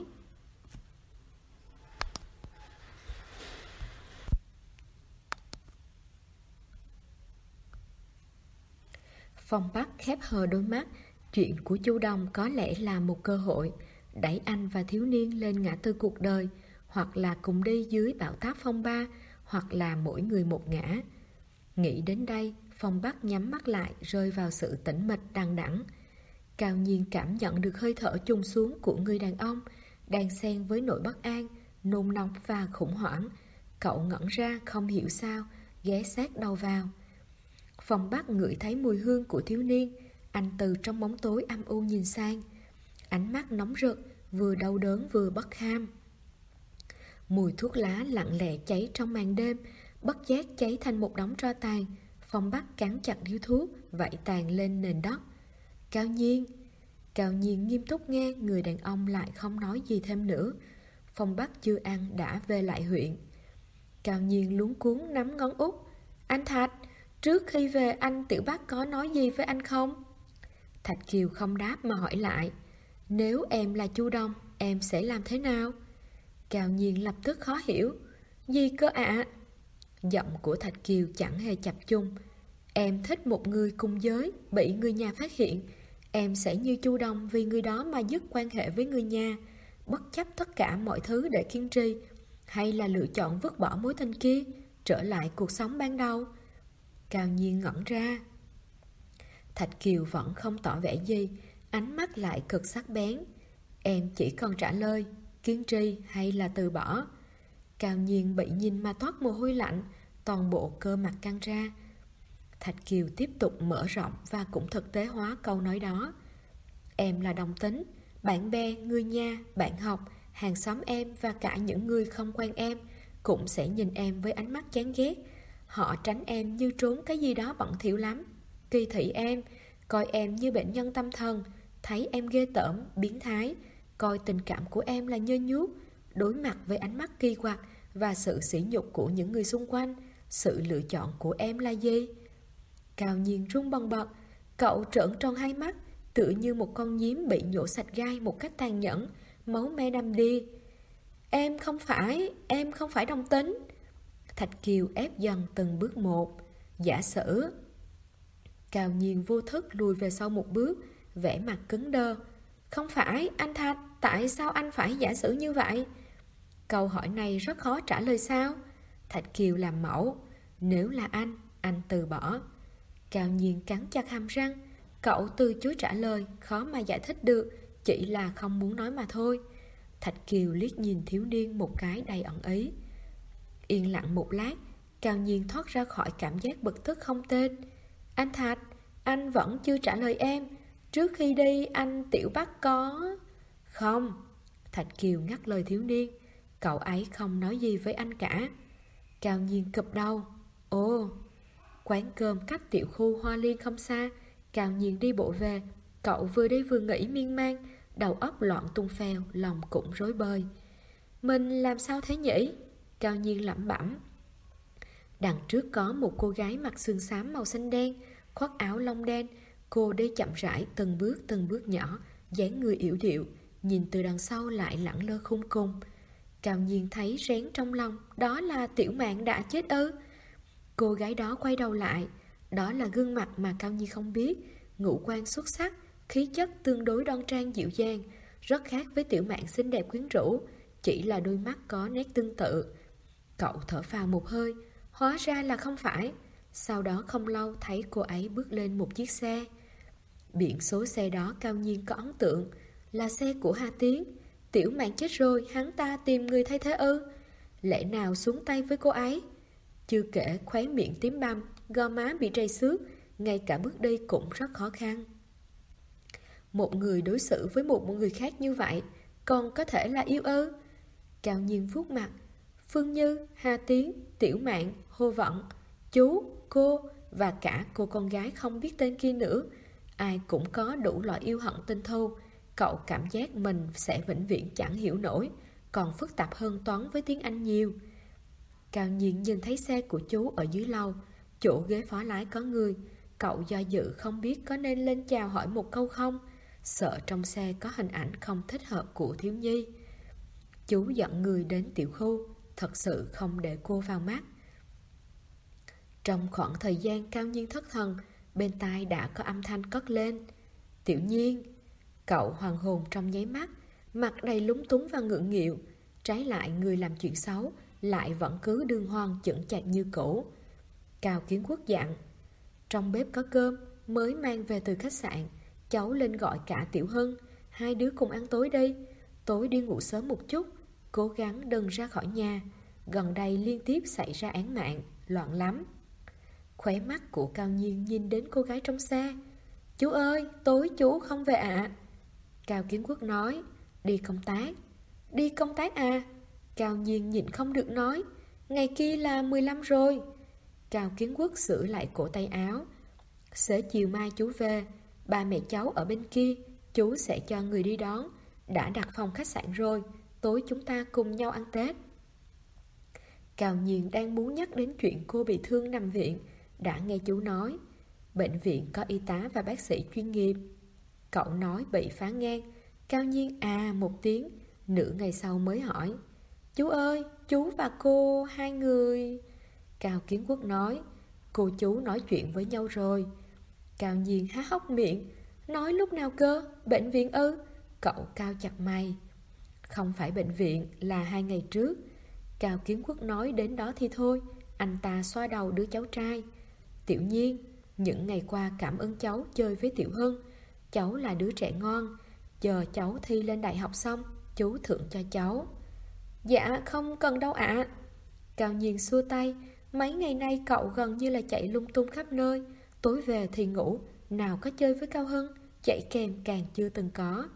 Phong Bắc khép hờ đôi mắt. Chuyện của Chu Đồng có lẽ là một cơ hội đẩy anh và thiếu niên lên ngã tư cuộc đời, hoặc là cùng đi dưới bão táp phong ba, hoặc là mỗi người một ngã. Nghĩ đến đây, Phong Bắc nhắm mắt lại, rơi vào sự tĩnh mịch đằng đẵng. Cao Nhiên cảm nhận được hơi thở chùng xuống của người đàn ông, đang xen với nỗi bất an, nôn nóng và khủng hoảng. Cậu ngẩn ra không hiểu sao, ghé sát đầu vào. Phong Bắc ngửi thấy mùi hương của thiếu niên. Anh từ trong bóng tối âm u nhìn sang, ánh mắt nóng rực, vừa đau đớn vừa bất kham. Mùi thuốc lá lặng lẽ cháy trong màn đêm, bất giác cháy thành một đống tro tàn. Phong Bắc cắn chặt điếu thuốc, vẩy tàn lên nền đất. Cao Nhiên. Cao Nhiên nghiêm túc nghe, người đàn ông lại không nói gì thêm nữa. Phong Bắc chưa ăn đã về lại huyện. Cao Nhiên luống cuống nắm ngón út. Anh Thạch, trước khi về anh Tiểu Bắc có nói gì với anh không? Thạch Kiều không đáp mà hỏi lại. Nếu em là Chu Đông, em sẽ làm thế nào? Cao Nhiên lập tức khó hiểu. Gì cơ ạ? Giọng của Thạch Kiều chẳng hề chập chung. Em thích một người cùng giới, bị người nhà phát hiện, em sẽ như Chu Đông vì người đó mà dứt quan hệ với người nhà, bất chấp tất cả mọi thứ để kiên trì, hay là lựa chọn vứt bỏ mối tình kia, trở lại cuộc sống ban đầu? Cao Nhiên ngẩn ra. Thạch Kiều vẫn không tỏ vẻ gì, ánh mắt lại cực sắc bén. Em chỉ còn trả lời kiên trì hay là từ bỏ. Cao Nhiên bị nhìn mà toát mồ hôi lạnh, toàn bộ cơ mặt căng ra. Thạch Kiều tiếp tục mở rộng và cũng thực tế hóa câu nói đó. Em là đồng tính, bạn bè, người nhà, bạn học, hàng xóm em và cả những người không quen em cũng sẽ nhìn em với ánh mắt chán ghét. Họ tránh em như trốn cái gì đó bẩn thỉu lắm, kỳ thị em, coi em như bệnh nhân tâm thần, thấy em ghê tởm, biến thái, coi tình cảm của em là nhơ nhuốc. Đối mặt với ánh mắt kỳ quặc và sự sỉ nhục của những người xung quanh, sự lựa chọn của em là gì? Cao Nhiên run bần bật, cậu trợn tròn hai mắt, tựa như một con nhím bị nhổ sạch gai một cách tàn nhẫn, máu me đầm đìa. Em không phải đồng tính. Thạch Kiều ép dần từng bước một. Giả sử. Cao Nhiên vô thức lùi về sau một bước, vẻ mặt cứng đơ. Không phải, anh Thạch, tại sao anh phải giả sử như vậy? Câu hỏi này rất khó trả lời sao? Thạch Kiều làm mẫu. Nếu là anh từ bỏ. Cao Nhiên cắn chặt hàm răng. Cậu từ chối trả lời, khó mà giải thích được, chỉ là không muốn nói mà thôi. Thạch Kiều liếc nhìn thiếu niên một cái đầy ẩn ý. Yên lặng một lát, Cao Nhiên thoát ra khỏi cảm giác bực tức không tên. Anh Thạch, anh vẫn chưa trả lời em. Trước khi đi anh Tiểu Bắc có... Không. Thạch Kiều ngắt lời thiếu niên. Cậu ấy không nói gì với anh cả. Cao Nhiên cụp đầu. Ồ. Quán cơm cách tiểu khu Hoa Liên không xa. Cao Nhiên đi bộ về. Cậu vừa đi vừa nghĩ miên man, đầu óc loạn tung phèo, lòng cũng rối bời. Mình làm sao thế nhỉ? Cao Nhiên lẩm bẩm. Đằng trước có một cô gái mặc sườn xám màu xanh đen, khoác áo lông đen. Cô đi chậm rãi từng bước nhỏ, dáng người yểu điệu, nhìn từ đằng sau lại lẳng lơ khung cùng. Cao Nhiên thấy rén trong lòng. Đó là Tiểu Mạn đã chết ư? Cô gái đó quay đầu lại. Đó là gương mặt mà Cao Nhiên không biết. Ngũ quan xuất sắc, khí chất tương đối đoan trang dịu dàng, rất khác với Tiểu Mạn xinh đẹp quyến rũ, chỉ là đôi mắt có nét tương tự. Cậu thở phào một hơi, hóa ra là không phải. Sau đó không lâu thấy cô ấy bước lên một chiếc xe. Biển số xe đó Cao Nhiên có ấn tượng, là xe của Hà Tiến. Tiểu Mạn chết rồi, hắn ta tìm người thay thế ư? Lẽ nào xuống tay với cô ấy? Chưa kể khóe miệng tím bầm, gò má bị trầy xước, ngay cả bước đi cũng rất khó khăn. Một người đối xử với một người khác như vậy, còn có thể là yêu ư? Cao Nhiên vuốt mặt. Phương Như, Hà Tiến, Tiểu Mạn, Hồ Vận, chú, cô và cả cô con gái không biết tên kia nữa, ai cũng có đủ loại yêu hận tình thù. Cậu cảm giác mình sẽ vĩnh viễn chẳng hiểu nổi, còn phức tạp hơn toán với tiếng Anh nhiều. Cao Nhiên nhìn thấy xe của chú ở dưới lầu, chỗ ghế phó lái có người. Cậu do dự không biết có nên lên chào hỏi một câu không, sợ trong xe có hình ảnh không thích hợp của thiếu nhi. Chú dẫn người đến tiểu khu, thật sự không để cô vào mắt. Trong khoảng thời gian Cao Nhiên thất thần, bên tai đã có âm thanh cất lên. Tiểu Nhiên. Cậu hoàn hồn trong nháy mắt, mặt đầy lúng túng và ngượng nghịu. Trái lại người làm chuyện xấu lại vẫn cứ đương hoan chững chạc như cũ. Cao Kiến Quốc dặn. Trong bếp có cơm mới mang về từ khách sạn, cháu lên gọi cả Tiểu Hưng, hai đứa cùng ăn tối đi. Tối đi ngủ sớm một chút, cố gắng đừng ra khỏi nhà. Gần đây liên tiếp xảy ra án mạng, loạn lắm. Khóe mắt của Cao Nhiên nhìn đến cô gái trong xe. Chú ơi, tối chú không về ạ. Cao Kiến Quốc nói, đi công tác. Đi công tác à? Cao Nhiên nhịn không được nói, ngày kia là 15 rồi. Cao Kiến Quốc sửa lại cổ tay áo. Xế chiều mai chú về, ba mẹ cháu ở bên kia, chú sẽ cho người đi đón. Đã đặt phòng khách sạn rồi, tối chúng ta cùng nhau ăn Tết. Cao Nhiên đang muốn nhắc đến chuyện cô bị thương nằm viện, đã nghe chú nói, bệnh viện có y tá và bác sĩ chuyên nghiệp. Cậu nói bị phá ngang. Cao Nhiên à một tiếng, nửa ngày sau mới hỏi, chú ơi, chú và cô hai người... Cao Kiến Quốc nói, cô chú nói chuyện với nhau rồi. Cao Nhiên há hốc miệng, nói lúc nào cơ, bệnh viện ư? Cậu cau chặt mày. Không phải bệnh viện, là 2 ngày trước. Cao Kiến Quốc nói đến đó thì thôi. Anh ta xoa đầu đứa cháu trai. Tiểu Nhiên, những ngày qua cảm ơn cháu chơi với Tiểu Hân. Cháu là đứa trẻ ngon. Chờ cháu thi lên đại học xong, chú thưởng cho cháu. Dạ không cần đâu ạ. Cao Nhiên xua tay. Mấy ngày nay cậu gần như là chạy lung tung khắp nơi. Tối về thì ngủ, nào có chơi với Cao Hân. Chạy kèm càng chưa từng có.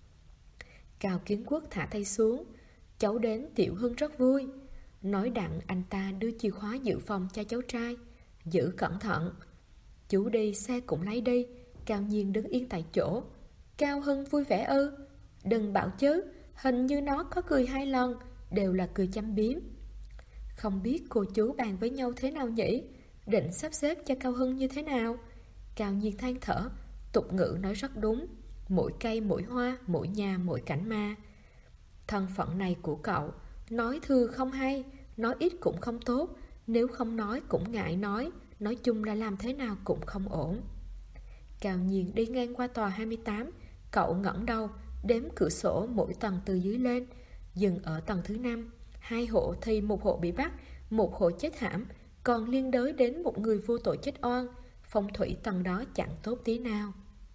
Cao Kiến Quốc thả tay xuống. Cháu đến Tiểu Hân rất vui. Nói đặng anh ta đưa chìa khóa dự phòng cho cháu trai. Giữ cẩn thận. Chú đi, xe cũng lấy đi. Cao Nhiên đứng yên tại chỗ. Cao Hân vui vẻ ư? Đừng bảo chứ, hình như nó có cười 2 lần, đều là cười châm biếm. Không biết cô chú bàn với nhau thế nào nhỉ? Định sắp xếp cho Cao Hân như thế nào? Cao Nhiên than thở. Tục ngữ nói rất đúng, mỗi cây mỗi hoa, mỗi nhà mỗi cảnh ma. Thân phận này của cậu, nói thừa không hay, nói ít cũng không tốt. Nếu không nói cũng ngại nói chung là làm thế nào cũng không ổn. Cao Nhiên đi ngang qua tòa 28. Cậu ngẩng đầu, đếm cửa sổ mỗi tầng từ dưới lên. Dừng ở tầng thứ 5. 2 hộ thì 1 hộ bị bắt, 1 hộ chết thảm, còn liên đới đến một người vô tội chết oan. Phong thủy tầng đó chẳng tốt tí nào.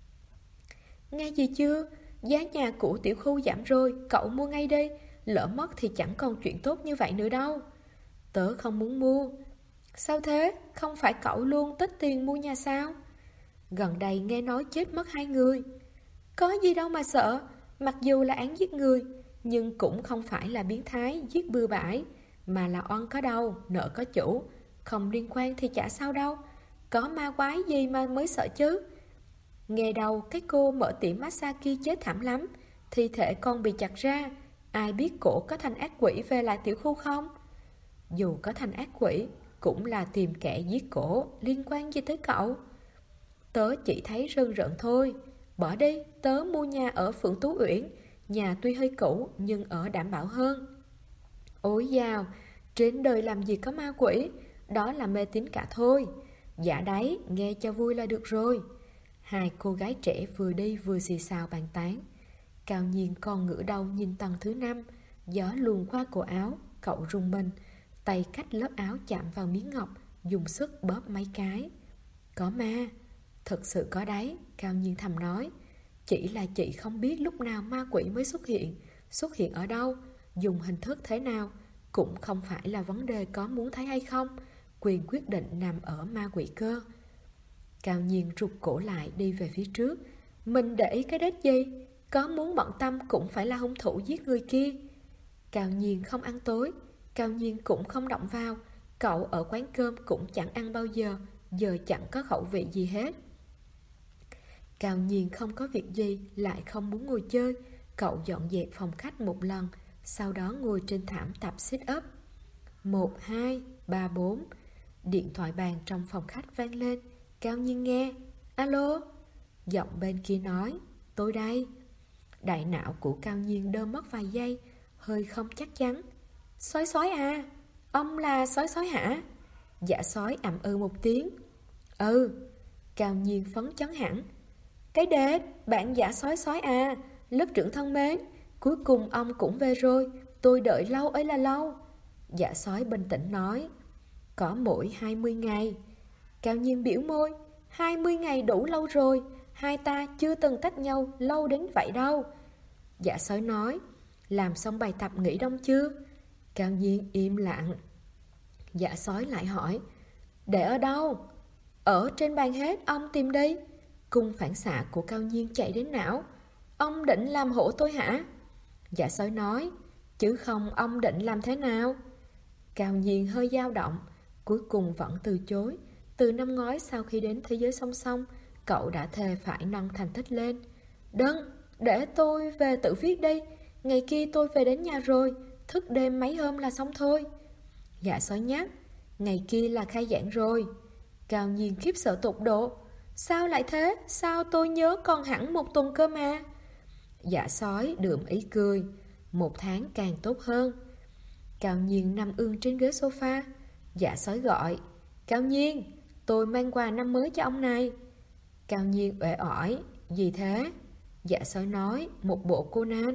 Nghe gì chưa? Giá nhà của tiểu khu giảm rồi, cậu mua ngay đi. Lỡ mất thì chẳng còn chuyện tốt như vậy nữa đâu. Tớ không muốn mua. Sao thế? Không phải cậu luôn tích tiền mua nhà sao? Gần đây nghe nói chết mất 2 người. Có gì đâu mà sợ. Mặc dù là án giết người, nhưng cũng không phải là biến thái giết bừa bãi, mà là oan có đầu, nợ có chủ. Không liên quan thì chả sao đâu. Có ma quái gì mà mới sợ chứ. Nghe đầu cái cô mở tiệm massage kia chết thảm lắm. Thi thể con bị chặt ra. Ai biết cổ có thành ác quỷ về lại tiểu khu không? Dù có thành ác quỷ, cũng là tìm kẻ giết cổ, liên quan gì tới cậu? Tớ chỉ thấy rơn rợn thôi. Bỏ đi, tớ mua nhà ở Phượng Tú Uyển. Nhà tuy hơi cũ nhưng ở đảm bảo hơn. Ôi dào, trên đời làm gì có ma quỷ. Đó là mê tín cả thôi. Dạ đấy, nghe cho vui là được rồi. 2 cô gái trẻ vừa đi vừa xì xào bàn tán. Cao Nhiên còn ngửa đầu nhìn tầng thứ 5. Gió luồn qua cổ áo. Cậu rùng mình. Tay cách lớp áo chạm vào miếng ngọc, dùng sức bóp mấy cái. Có ma. Thật sự có đấy, Cao Nhiên thầm nói. Chỉ là chị không biết lúc nào ma quỷ mới xuất hiện ở đâu, dùng hình thức thế nào. Cũng không phải là vấn đề có muốn thấy hay không. Quyền quyết định nằm ở ma quỷ cơ. Cao Nhiên rụt cổ lại đi về phía trước. Mình để ý cái đết gì? Có muốn bận tâm cũng phải là hung thủ giết người kia. Cao Nhiên không ăn tối. Cao Nhiên cũng không động vào. Cậu ở quán cơm cũng chẳng ăn bao giờ. Giờ chẳng có khẩu vị gì hết. Cao Nhiên không có việc gì, lại không muốn ngồi chơi. Cậu dọn dẹp phòng khách một lần, sau đó ngồi trên thảm tập sit up. 1, 2, 3, 4. Điện thoại bàn trong phòng khách vang lên. Cao Nhiên nghe. Alo? Giọng bên kia nói. Tôi đây. Đại não của Cao Nhiên đơ mất vài giây, hơi không chắc chắn. Sói à? Ông là sói hả? Dạ sói ậm ừ một tiếng. Ừ. Cao Nhiên phấn chấn hẳn. Cái đệt, bạn giả sói à, lớp trưởng thân mến, cuối cùng ông cũng về rồi, tôi đợi lâu ấy là lâu. Dạ sói bình tĩnh nói. Có mỗi 20 ngày. Cao Nhiên biểu môi. 20 ngày đủ lâu rồi, hai ta chưa từng tách nhau lâu đến vậy đâu. Dạ sói nói. Làm xong bài tập nghỉ đông chưa? Cao Nhiên im lặng. Dạ sói lại hỏi. Để ở đâu? Ở trên bàn hết, ông tìm đi. Cung phản xạ của Cao Nhiên chạy đến não. Ông định làm hổ tôi hả? Dạ sói nói, chứ không ông định làm thế nào? Cao Nhiên hơi dao động, cuối cùng vẫn từ chối. Từ năm ngoái sau khi đến thế giới song song, cậu đã thề phải nâng thành tích lên. Đừng, để tôi về tự viết đi. Ngày kia tôi về đến nhà rồi, thức đêm mấy hôm là xong thôi. Dạ sói nhắc, ngày kia là khai giảng rồi. Cao Nhiên khiếp sợ tột độ. Sao lại thế? Sao tôi nhớ còn hẳn một tuần cơ mà? Dạ sói đượm ý cười. 1 tháng càng tốt hơn. Cao Nhiên nằm ươn trên ghế sofa. Dạ sói gọi, Cao Nhiên, tôi mang quà năm mới cho ông này. Cao Nhiên uể oải, gì thế? Dạ sói nói, một bộ Conan.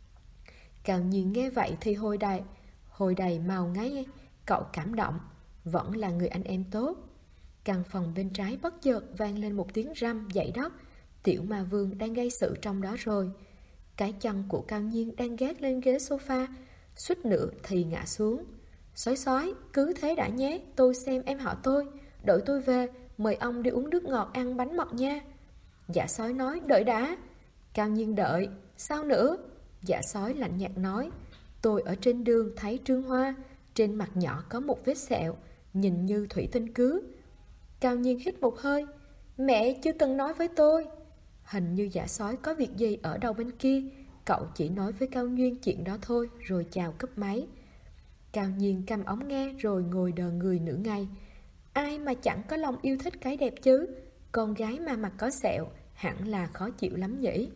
Cao Nhiên nghe vậy thì hồi đầy màu ngay. Cậu cảm động, vẫn là người anh em tốt. Căn phòng bên trái bất chợt vang lên một tiếng răm dậy đất. Tiểu ma vương đang gây sự trong đó rồi. Cái chân của Cao Nhiên đang gác lên ghế sofa, suýt nữa thì ngã xuống. Sói sói, cứ thế đã nhé, tôi xem em họ tôi. Đợi tôi về, mời ông đi uống nước ngọt ăn bánh mật nha. Dạ sói nói, đợi đã. Cao Nhiên đợi, sao nữa? Dạ sói lạnh nhạt nói, tôi ở trên đường thấy Trương Hoa, trên mặt nhỏ có một vết sẹo, nhìn như thủy tinh cứ. Cao Nhiên hít một hơi, mẹ chưa từng nói với tôi. Hình như dạ sói có việc gì ở đầu bên kia. Cậu chỉ nói với Cao Nhiên chuyện đó thôi, rồi chào cúp máy. Cao Nhiên cầm ống nghe rồi ngồi đờ người nửa ngày. Ai mà chẳng có lòng yêu thích cái đẹp chứ. Con gái mà mặt có sẹo hẳn là khó chịu lắm nhỉ.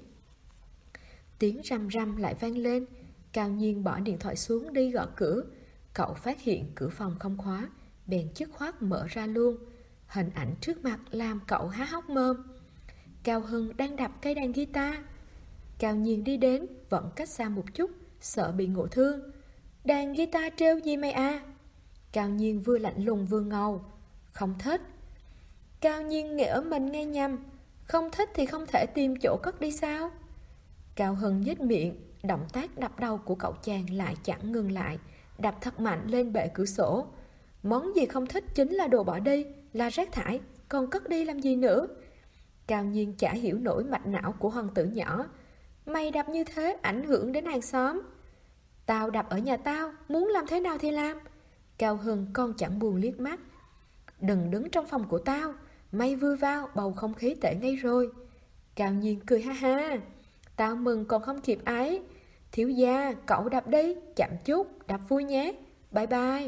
Tiếng răm răm lại vang lên. Cao Nhiên bỏ điện thoại xuống đi gõ cửa. Cậu phát hiện cửa phòng không khóa, bèn dứt khoát mở ra luôn. Hình ảnh trước mặt làm cậu há hốc mồm. Cao Hưng đang đập cây đàn guitar. Cao Nhiên đi đến, vẫn cách xa một chút, sợ bị ngộ thương. Đàn guitar trêu gì mày à? Cao Nhiên vừa lạnh lùng vừa ngầu. Không thích. Cao Nhiên nghĩ ở mình nghe nhầm. Không thích thì không thể tìm chỗ cất đi sao? Cao Hưng nhếch miệng. Động tác đập đầu của cậu chàng lại chẳng ngừng lại, đập thật mạnh lên bệ cửa sổ. Món gì không thích chính là đồ bỏ đi, là rác thải, còn cất đi làm gì nữa? Cao Nhiên chả hiểu nổi mạch não của hoàng tử nhỏ. Mày đập như thế ảnh hưởng đến hàng xóm. Tao đập ở nhà tao, muốn làm thế nào thì làm. Cao Hưng con chẳng buồn liếc mắt. Đừng đứng trong phòng của tao, mày vừa vào bầu không khí tệ ngay rồi. Cao Nhiên cười ha ha. Tao mừng còn không kịp ấy. Thiếu gia, cậu đập đi, chậm chút, đập vui nhé. Bye bye.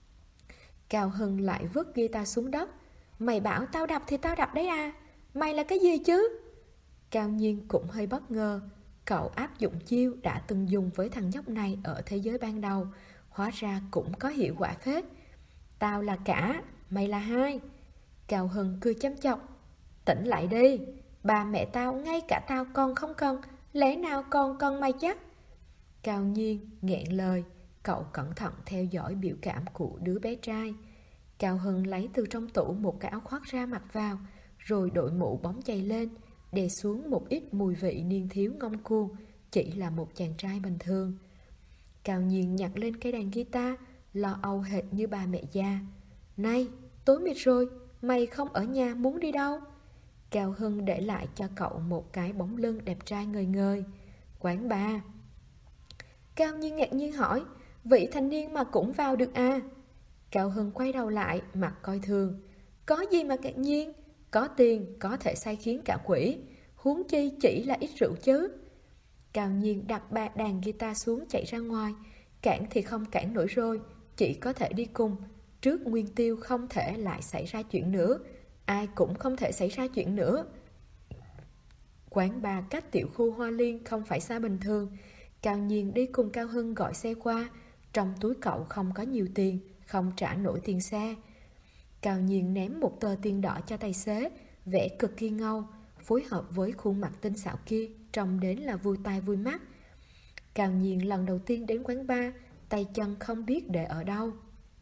Cao Hưng lại vứt guitar xuống đất. Mày bảo tao đập thì tao đập đấy à? Mày là cái gì chứ? Cao Nhiên cũng hơi bất ngờ. Cậu áp dụng chiêu đã từng dùng với thằng nhóc này ở thế giới ban đầu, hóa ra cũng có hiệu quả phết. Tao là cả, mày là hai. Cao Hưng cười chăm chọc. Tỉnh lại đi, ba mẹ tao ngay cả tao còn không cần, lẽ nào còn cần mày chắc? Cao Nhiên nghẹn lời. Cậu cẩn thận theo dõi biểu cảm của đứa bé trai. Cao Hưng lấy từ trong tủ một cái áo khoác ra mặc vào, rồi đội mũ bóng chày lên, đè xuống một ít mùi vị niên thiếu ngông cuồng. Chỉ là một chàng trai bình thường. Cao Nhiên nhặt lên cái đàn guitar, lo âu hệt như bà mẹ già. Này, tối mịt rồi, mày không ở nhà muốn đi đâu? Cao Hưng để lại cho cậu một cái bóng lưng đẹp trai ngời ngời. Quán bar. Cao Nhiên ngạc nhiên hỏi, vị thanh niên mà cũng vào được à? Cao Hưng quay đầu lại, mặt coi thường. Có gì mà ngạc nhiên, có tiền có thể sai khiến cả quỷ, huống chi chỉ là ít rượu chứ. Cao Nhiên đặt ba đàn guitar xuống chạy ra ngoài. Cản thì không cản nổi rồi, chỉ có thể đi cùng. Trước Nguyên Tiêu không thể lại xảy ra chuyện nữa, ai cũng không thể xảy ra chuyện nữa. Quán bar cách tiểu khu Hoa Liên không phải xa bình thường. Cao Nhiên đi cùng Cao Hưng gọi xe qua. Trong túi cậu không có nhiều tiền, không trả nổi tiền xe. Cao Nhiên ném một tờ tiền đỏ cho tài xế, vẻ cực kỳ ngầu, phối hợp với khuôn mặt tinh xảo kia, trông đến là vui tai vui mắt. Cao Nhiên lần đầu tiên đến quán bar, tay chân không biết để ở đâu.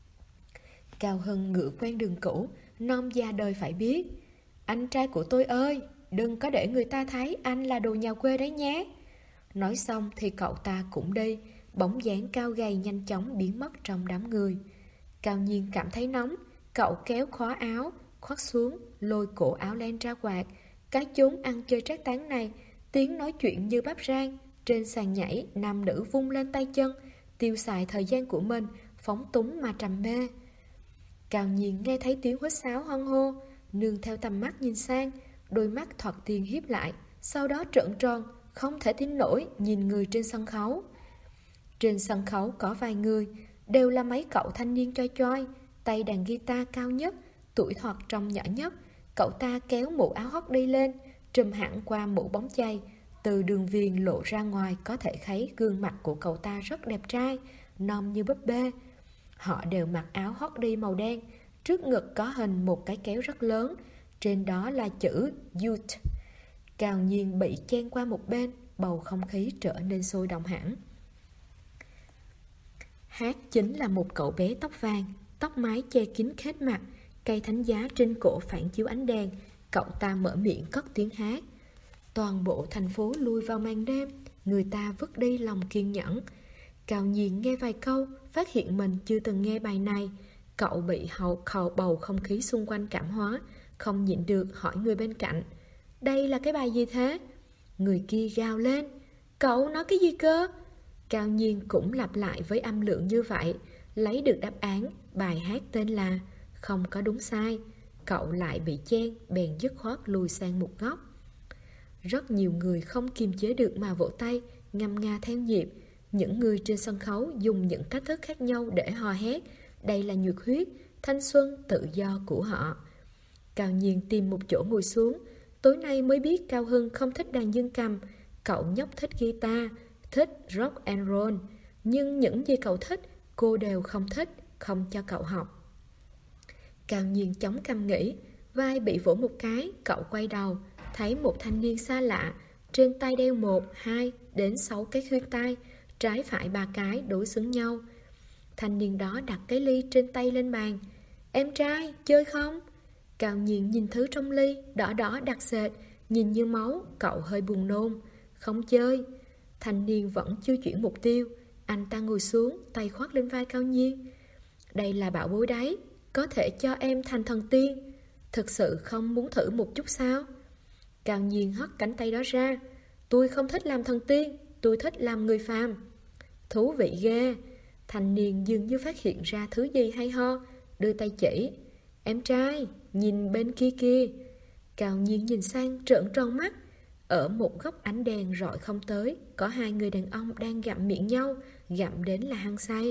Cao Hưng ngựa quen đường cũ, non già đời phải biết. Anh trai của tôi ơi, đừng có để người ta thấy anh là đồ nhà quê đấy nhé. Nói xong thì cậu ta cũng đi, bóng dáng cao gầy nhanh chóng biến mất trong đám người. Cao Nhiên cảm thấy nóng, cậu kéo khóa áo, khoắt xuống, lôi cổ áo len ra quạt. Cái chốn ăn chơi trác táng này, tiếng nói chuyện như bắp rang. Trên sàn nhảy, nam nữ vung lên tay chân, tiêu xài thời gian của mình, phóng túng mà trầm mê. Cao Nhiên nghe thấy tiếng huýt sáo hoan hô, nương theo tầm mắt nhìn sang, đôi mắt thoạt tiên hiếp lại, sau đó trợn tròn, không thể tin nổi nhìn người trên sân khấu. Trên sân khấu có vài người, đều là mấy cậu thanh niên choi choi, tay đàn guitar cao nhất, tuổi thoạt trông nhỏ nhất. Cậu ta kéo mũ áo hót đi lên, trùm hẳn qua mũ bóng chày. Từ đường viền lộ ra ngoài có thể thấy gương mặt của cậu ta rất đẹp trai, non như búp bê. Họ đều mặc áo hót đi màu đen, trước ngực có hình một cái kéo rất lớn, trên đó là chữ Youth. Cao Nhiên bị chen qua một bên, bầu không khí trở nên sôi động hẳn. Hát chính là một cậu bé tóc vàng, tóc mái che kín hết mặt, cây thánh giá trên cổ phản chiếu ánh đèn. Cậu ta mở miệng cất tiếng hát. Toàn bộ thành phố lui vào màn đêm, người ta vứt đi lòng kiên nhẫn. Cao Nhiên nghe vài câu, phát hiện mình chưa từng nghe bài này. Cậu bị bầu không khí xung quanh cảm hóa, không nhịn được hỏi người bên cạnh: đây là cái bài gì thế? Người kia gào lên: cậu nói cái gì cơ? Cao Nhiên cũng lặp lại với âm lượng như vậy, lấy được đáp án. Bài hát tên là Không có đúng sai. Cậu lại bị chen, bèn dứt khoát lùi sang một góc. Rất nhiều người không kiềm chế được mà vỗ tay, ngâm nga theo nhịp. Những người trên sân khấu dùng những cách thức khác nhau để hò hét. Đây là nhiệt huyết, thanh xuân, tự do của họ. Cao Nhiên tìm một chỗ ngồi xuống. Tối nay mới biết Cao Hưng không thích đàn dương cầm. Cậu nhóc thích guitar, thích rock and roll. Nhưng những gì cậu thích, cô đều không thích, không cho cậu học. Cao Nhiên chống cằm nghĩ, vai bị vỗ một cái. Cậu quay đầu, thấy một thanh niên xa lạ, trên tay đeo 1, 2 đến 6 cái khuyên tai, trái phải 3 cái đối xứng nhau. Thanh niên đó đặt cái ly trên tay lên bàn. Em trai, chơi không? Cao Nhiên nhìn thứ trong ly, đỏ đỏ đặc sệt, nhìn như máu. Cậu hơi buồn nôn. Không chơi. Thanh niên vẫn chưa chuyển mục tiêu. Anh ta ngồi xuống, tay khoác lên vai Cao Nhiên. Đây là bảo bối đấy, có thể cho em thành thần tiên. Thực sự không muốn thử một chút sao? Cao Nhiên hất cánh tay đó ra. Tôi không thích làm thần tiên, tôi thích làm người phàm. Thú vị ghê. Thanh niên dường như phát hiện ra thứ gì hay ho, đưa tay chỉ. Em trai, nhìn bên kia kia. Cao Nhiên nhìn sang trợn tròn mắt. Ở một góc ánh đèn rọi không tới, có 2 người đàn ông đang gặm miệng nhau, gặm đến là hăng say.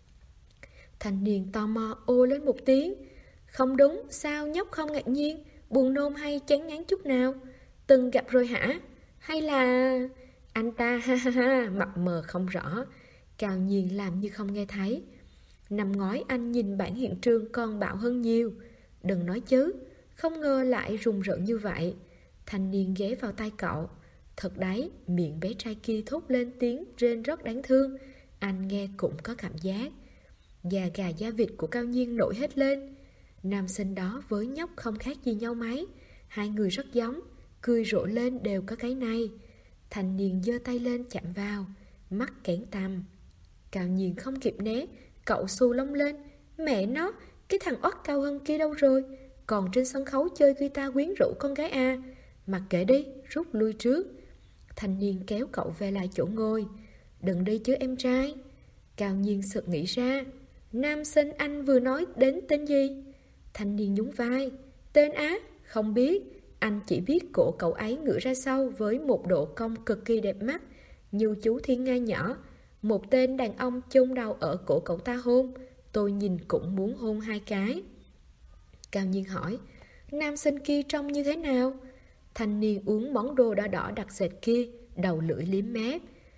Thanh niên tò mò ô lên một tiếng. Không đúng, sao nhóc không ngạc nhiên, buồn nôn hay chán ngán chút nào? Từng gặp rồi hả? Hay là... Anh ta ha ha ha, mập mờ không rõ. Cao Nhiên làm như không nghe thấy. Năm ngoái anh nhìn bản hiện trường còn bạo hơn nhiều. Đừng nói chứ, không ngờ lại rùng rợn như vậy. Thanh niên ghé vào tay cậu. Thật đấy, miệng bé trai kia thốt lên tiếng rên rất đáng thương. Anh nghe cũng có cảm giác. Da gà da vịt của Cao Nhiên nổi hết lên. Nam sinh đó với nhóc không khác gì nhau mấy. 2 người rất giống, cười rộ lên đều có cái này. Thanh niên giơ tay lên chạm vào, mắt kẽn tằm. Cao Nhiên không kịp né, cậu xù lông lên. Mẹ nó, cái thằng oắt Cao Hưng kia đâu rồi? Còn trên sân khấu chơi guitar quyến rũ con gái à? Mặc kệ đi, rút lui trước. Thanh niên kéo cậu về lại chỗ ngồi. Đừng đi chứ em trai. Cao Nhiên sực nghĩ ra. Nam sinh anh vừa nói đến tên gì? Thanh niên nhún vai. Tên á? Không biết. Anh chỉ biết cổ cậu ấy ngửa ra sau với một độ cong cực kỳ đẹp mắt, như chú thiên nga nhỏ. Một tên đàn ông chôn đầu ở cổ cậu ta hôn. Tôi nhìn cũng muốn hôn 2 cái. Cao Nhiên hỏi. Nam sinh kia trông như thế nào? Thanh niên uống món đồ đỏ đỏ đặc sệt kia, đầu lưỡi liếm mép.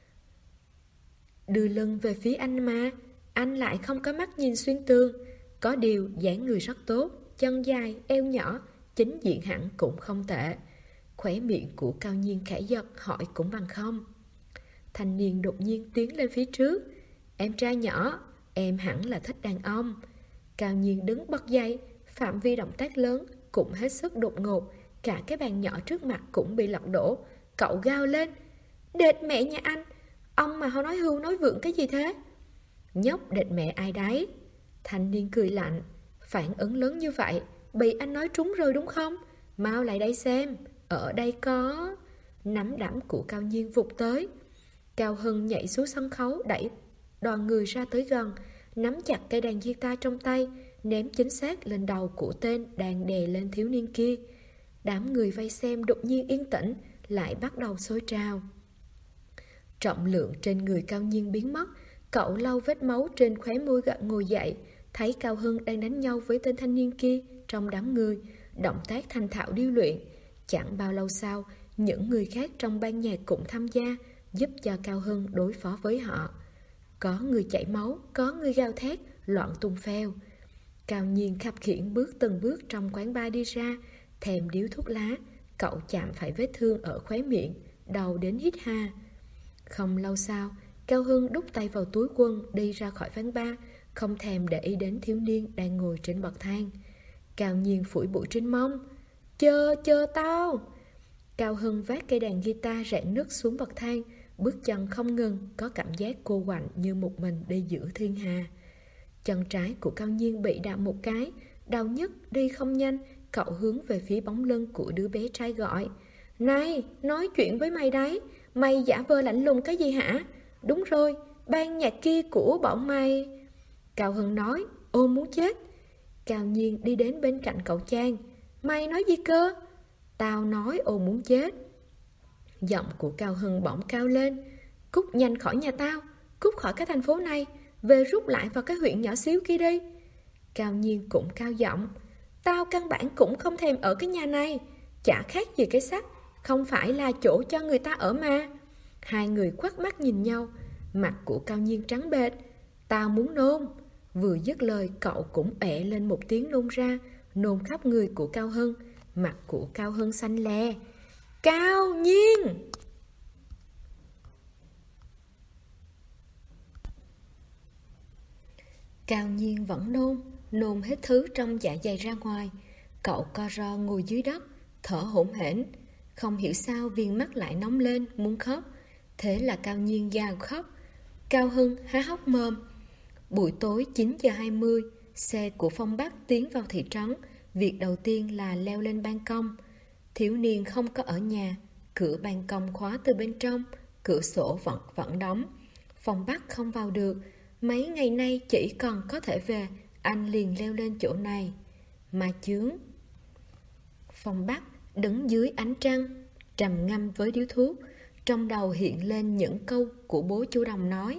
Đưa lưng về phía anh mà. Anh lại không có mắt nhìn xuyên tường. Có điều dáng người rất tốt, chân dài, eo nhỏ, chính diện hẳn cũng không tệ. Khóe miệng của Cao Nhiên khẽ giật, hỏi cũng bằng không. Thanh niên đột nhiên tiến lên phía trước. Em trai nhỏ, em hẳn là thích đàn ông. Cao Nhiên đứng bật dậy, phạm vi động tác lớn, cũng hết sức đột ngột. Cả cái bàn nhỏ trước mặt cũng bị lật đổ. Cậu gào lên. Đệt mẹ nhà anh, ông mà nói hưu nói vượng cái gì thế? Nhóc đệt mẹ ai đấy? Thanh niên cười lạnh. Phản ứng lớn như vậy, bị anh nói trúng rồi đúng không? Mau lại đây xem, ở đây có... Nắm đẫm của Cao Nhiên vụt tới. Cao Hưng nhảy xuống sân khấu, đẩy đoàn người ra tới gần, nắm chặt cây đàn guitar trong tay, ném chính xác lên đầu của tên đang đè lên thiếu niên kia. Đám người vây xem đột nhiên yên tĩnh, lại bắt đầu sôi trào. Trọng lượng trên người Cao Nhiên biến mất, cậu lau vết máu trên khóe môi gật ngồi dậy, thấy Cao Hưng đang đánh nhau với tên thanh niên kia trong đám người, động tác thành thạo điêu luyện. Chẳng bao lâu sau, những người khác trong ban nhạc cũng tham gia, giúp cho Cao Hưng đối phó với họ. Có người chảy máu, có người gào thét, loạn tung phèo. Cao Nhiên khập khiễng bước từng bước trong quán bar đi ra, thèm điếu thuốc lá, cậu chạm phải vết thương ở khóe miệng, đau đến hít hà. Không lâu sau, Cao Hưng đút tay vào túi quần đi ra khỏi quán bar, không thèm để ý đến thiếu niên đang ngồi trên bậc thang. Cao Nhiên phủi bụi trên mông. Chờ tao! Cao Hưng vác cây đàn guitar rạn nứt xuống bậc thang, bước chân không ngừng, có cảm giác cô quạnh như một mình đi giữa thiên hà. Chân trái của Cao Nhiên bị đạp một cái, đau nhức, đi không nhanh, cậu hướng về phía bóng lưng của đứa bé trai gọi. Này, nói chuyện với mày đấy, mày giả vờ lạnh lùng cái gì hả? Đúng rồi, ban nhạc kia của bọn mày. Cao Hưng nói, ô muốn chết. Cao Nhiên đi đến bên cạnh cậu Trang. Mày nói gì cơ? Tao nói ô muốn chết. Giọng của Cao Hưng bỗng cao lên. Cút nhanh khỏi nhà tao, cút khỏi cái thành phố này, về rút lại vào cái huyện nhỏ xíu kia đi. Cao Nhiên cũng cao giọng. Tao căn bản cũng không thèm ở cái nhà này, chả khác gì cái xác, không phải là chỗ cho người ta ở mà. Hai người quắt mắt nhìn nhau, mặt của Cao Nhiên trắng bệch. Tao muốn nôn. Vừa dứt lời cậu cũng ẹ lên một tiếng nôn ra, nôn khắp người của Cao Hưng. Mặt của Cao Hưng xanh lè. Cao Nhiên! Cao Nhiên vẫn nôn hết thứ trong dạ dày ra ngoài. Cậu co ro ngồi dưới đất, thở hổn hển. Không hiểu sao viền mắt lại nóng lên, muốn khóc. Thế là Cao Nhiên gào khóc. Cao Hưng há hốc mồm. Buổi tối 9:20, xe của Phong Bắc tiến vào thị trấn. Việc đầu tiên là leo lên ban công. Thiếu niên không có ở nhà, cửa ban công khóa từ bên trong, cửa sổ vẫn đóng. Phong Bắc không vào được, mấy ngày nay chỉ còn có thể về, anh liền leo lên chỗ này. Ma chướng. Phong Bắc đứng dưới ánh trăng, trầm ngâm với điếu thuốc, trong đầu hiện lên những câu của bố chú Đồng nói.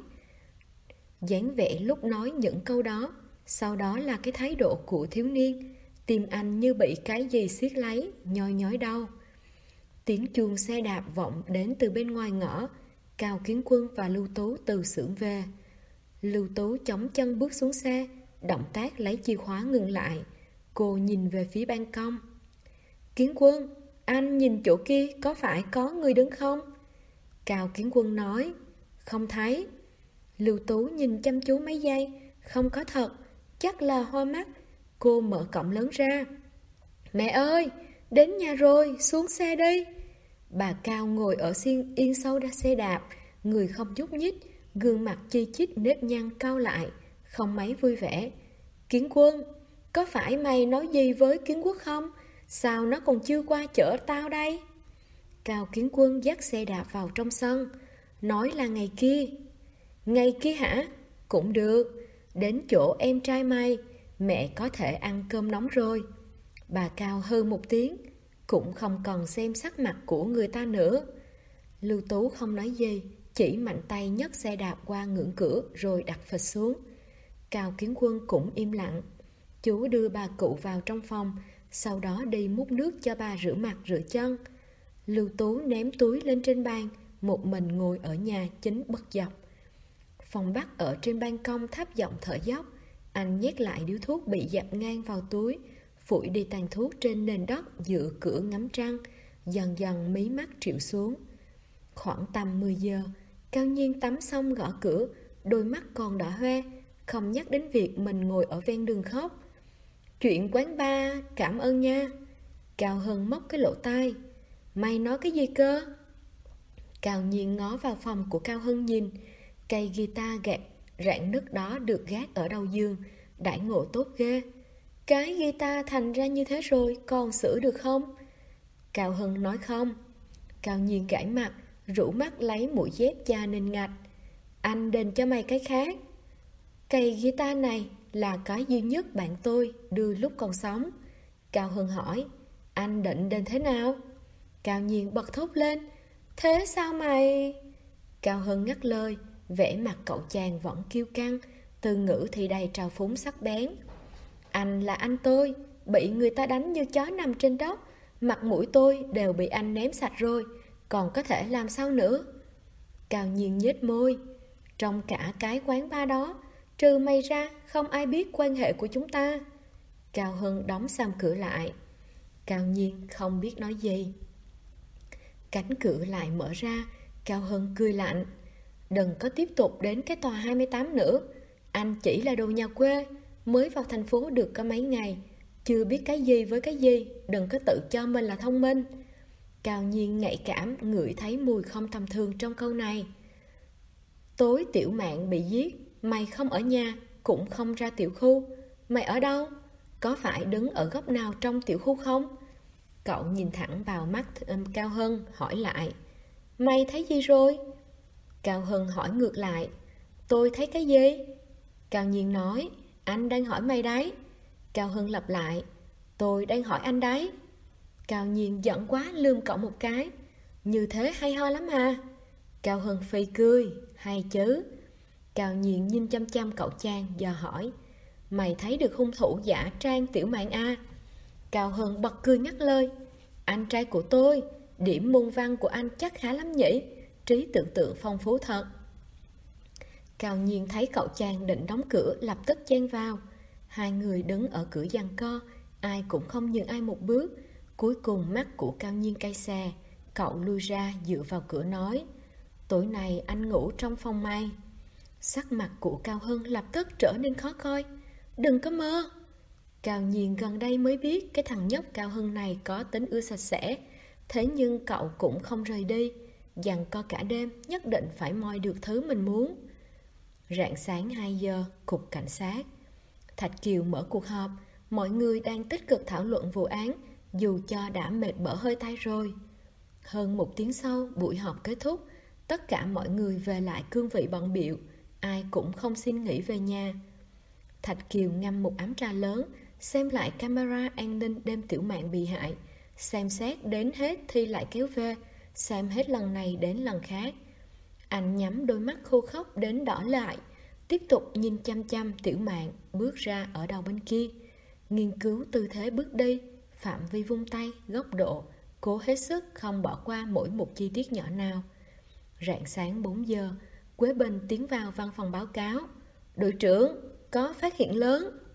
Dáng vẻ lúc nói những câu đó, sau đó là cái thái độ của thiếu niên. Tim anh như bị cái gì siết lấy, nhói nhói đau. Tiếng chuông xe đạp vọng đến từ bên ngoài ngõ. Cao Kiến Quân và Lưu Tú từ xưởng về. Lưu Tú chống chân bước xuống xe, động tác lấy chìa khóa ngừng lại. Cô nhìn về phía ban công. Kiến Quân, anh nhìn chỗ kia có phải có người đứng không? Cao Kiến Quân nói, không thấy. Lưu Tú nhìn chăm chú mấy giây, không có thật, chắc là hoa mắt. Cô mở cổng lớn ra. Mẹ ơi, đến nhà rồi, xuống xe đi. Bà Cao ngồi ở yên sau xe đạp, người không nhúc nhích, gương mặt chi chít nếp nhăn cau lại, không mấy vui vẻ. Kiến Quân, có phải mày nói gì với Kiến Quốc không? Sao nó còn chưa qua chở tao đây? Cao Kiến Quân dắt xe đạp vào trong sân, nói là ngày kia. Ngày kia hả? Cũng được, đến chỗ em trai mày, mẹ có thể ăn cơm nóng rồi. Bà Cao hừ một tiếng, cũng không còn xem sắc mặt của người ta nữa. Lưu Tú không nói gì, chỉ mạnh tay nhấc xe đạp qua ngưỡng cửa rồi đặt phịch xuống. Cao Kiến Quân cũng im lặng. Chú đưa bà cụ vào trong phòng, sau đó đi múc nước cho bà rửa mặt rửa chân. Lưu Tú ném túi lên trên bàn, một mình ngồi ở nhà chính bất dọc. Phong Bắc ở trên ban công thấp giọng thở dốc. Anh nhét lại điếu thuốc bị dập ngang vào túi, phủi đi tàn thuốc trên nền đất giữa cửa ngắm trăng, dần dần mí mắt trịu xuống. Khoảng tầm 10 giờ, Cao Nhiên tắm xong gõ cửa, đôi mắt còn đỏ hoe, không nhắc đến việc mình ngồi ở ven đường khóc. Chuyện quán bar, cảm ơn nha. Cao Hưng móc cái lỗ tai. Mày nói cái gì cơ? Cao Nhiên ngó vào phòng của Cao Hưng nhìn. Cây guitar gạt rạn nứt đó được gác ở đầu giường, đãi ngộ tốt ghê. Cái guitar thành ra như thế rồi, còn sửa được không? Cao Hưng nói không. Cao Nhiên gãi mặt, rũ mắt lấy mũi dép cha nên ngạch. Anh đền cho mày cái khác. Cây guitar này là cái duy nhất bạn tôi đưa lúc còn sống. Cao Hưng hỏi, anh định đền thế nào? Cao Nhiên bật thốt lên, thế sao mày? Cao Hưng ngắt lời, vẻ mặt cậu chàng vẫn kiêu căng, từ ngữ thì đầy trào phúng sắc bén. Anh là anh tôi, bị người ta đánh như chó nằm trên đất, mặt mũi tôi đều bị anh ném sạch rồi, còn có thể làm sao nữa? Cao Nhiên nhếch môi, trong cả cái quán bar đó, trừ mày ra không ai biết quan hệ của chúng ta. Cao Hưng đóng sầm cửa lại. Cao Nhiên không biết nói gì. Cánh cửa lại mở ra, Cao Hưng cười lạnh. Đừng có tiếp tục đến cái tòa 28 nữa. Anh chỉ là đồ nhà quê, mới vào thành phố được có mấy ngày, chưa biết cái gì với cái gì, đừng có tự cho mình là thông minh. Cao Nhiên nhạy cảm ngửi thấy mùi không tầm thường trong câu này. Tối Tiểu Mạn bị giết, mày không ở nhà, cũng không ra tiểu khu. Mày ở đâu? Có phải đứng ở góc nào trong tiểu khu không? Cậu nhìn thẳng vào mắt Cao Hân, hỏi lại. Mày thấy gì rồi? Cao Hân hỏi ngược lại. Tôi thấy cái gì? Cao Nhiên nói, anh đang hỏi mày đấy. Cao Hân lặp lại, tôi đang hỏi anh đấy. Cao Nhiên giận quá lườm cậu một cái. Như thế hay ho lắm à? Cao Hân phì cười, hay chứ? Cao Nhiên nhìn chăm chăm cậu chàng, dò hỏi, mày thấy được hung thủ giả trang Tiểu Mạn à? Cao Hân bật cười ngắt lời, anh trai của tôi, điểm môn văn của anh chắc khá lắm nhỉ, trí tưởng tượng phong phú thật. Cao Nhiên thấy cậu chàng định đóng cửa, lập tức chen vào. Hai người đứng ở cửa giằng co, ai cũng không nhường ai một bước. Cuối cùng mắt của Cao Nhiên cay xè, cậu lui ra dựa vào cửa nói, tối nay anh ngủ trong phòng mày. Sắc mặt của Cao Hân lập tức trở nên khó coi. Đừng có mơ. Cao Nhiên gần đây mới biết cái thằng nhóc Cao Hân này có tính ưa sạch sẽ. Thế nhưng cậu cũng không rời đi, giằng co cả đêm, nhất định phải moi được thứ mình muốn. Rạng sáng 2 giờ, cục cảnh sát. Thạch Kiều mở cuộc họp, mọi người đang tích cực thảo luận vụ án, dù cho đã mệt bở hơi tay rồi. Hơn 1 tiếng sau, buổi họp kết thúc, tất cả mọi người về lại cương vị bận bịu, ai cũng không xin nghỉ về nhà. Thạch Kiều ngâm một ấm trà lớn, xem lại camera an ninh đêm Tiểu Mạn bị hại, xem xét đến hết thì lại kéo về, xem hết lần này đến lần khác. Anh nhắm đôi mắt khô khốc đến đỏ lại, tiếp tục nhìn chăm chăm Tiểu Mạn bước ra ở đầu bên kia, nghiên cứu tư thế bước đi, phạm vi vung tay, góc độ, cố hết sức không bỏ qua mỗi một chi tiết nhỏ nào. Rạng sáng 4 giờ, Quế Bình tiến vào văn phòng báo cáo. Đội trưởng, có phát hiện lớn.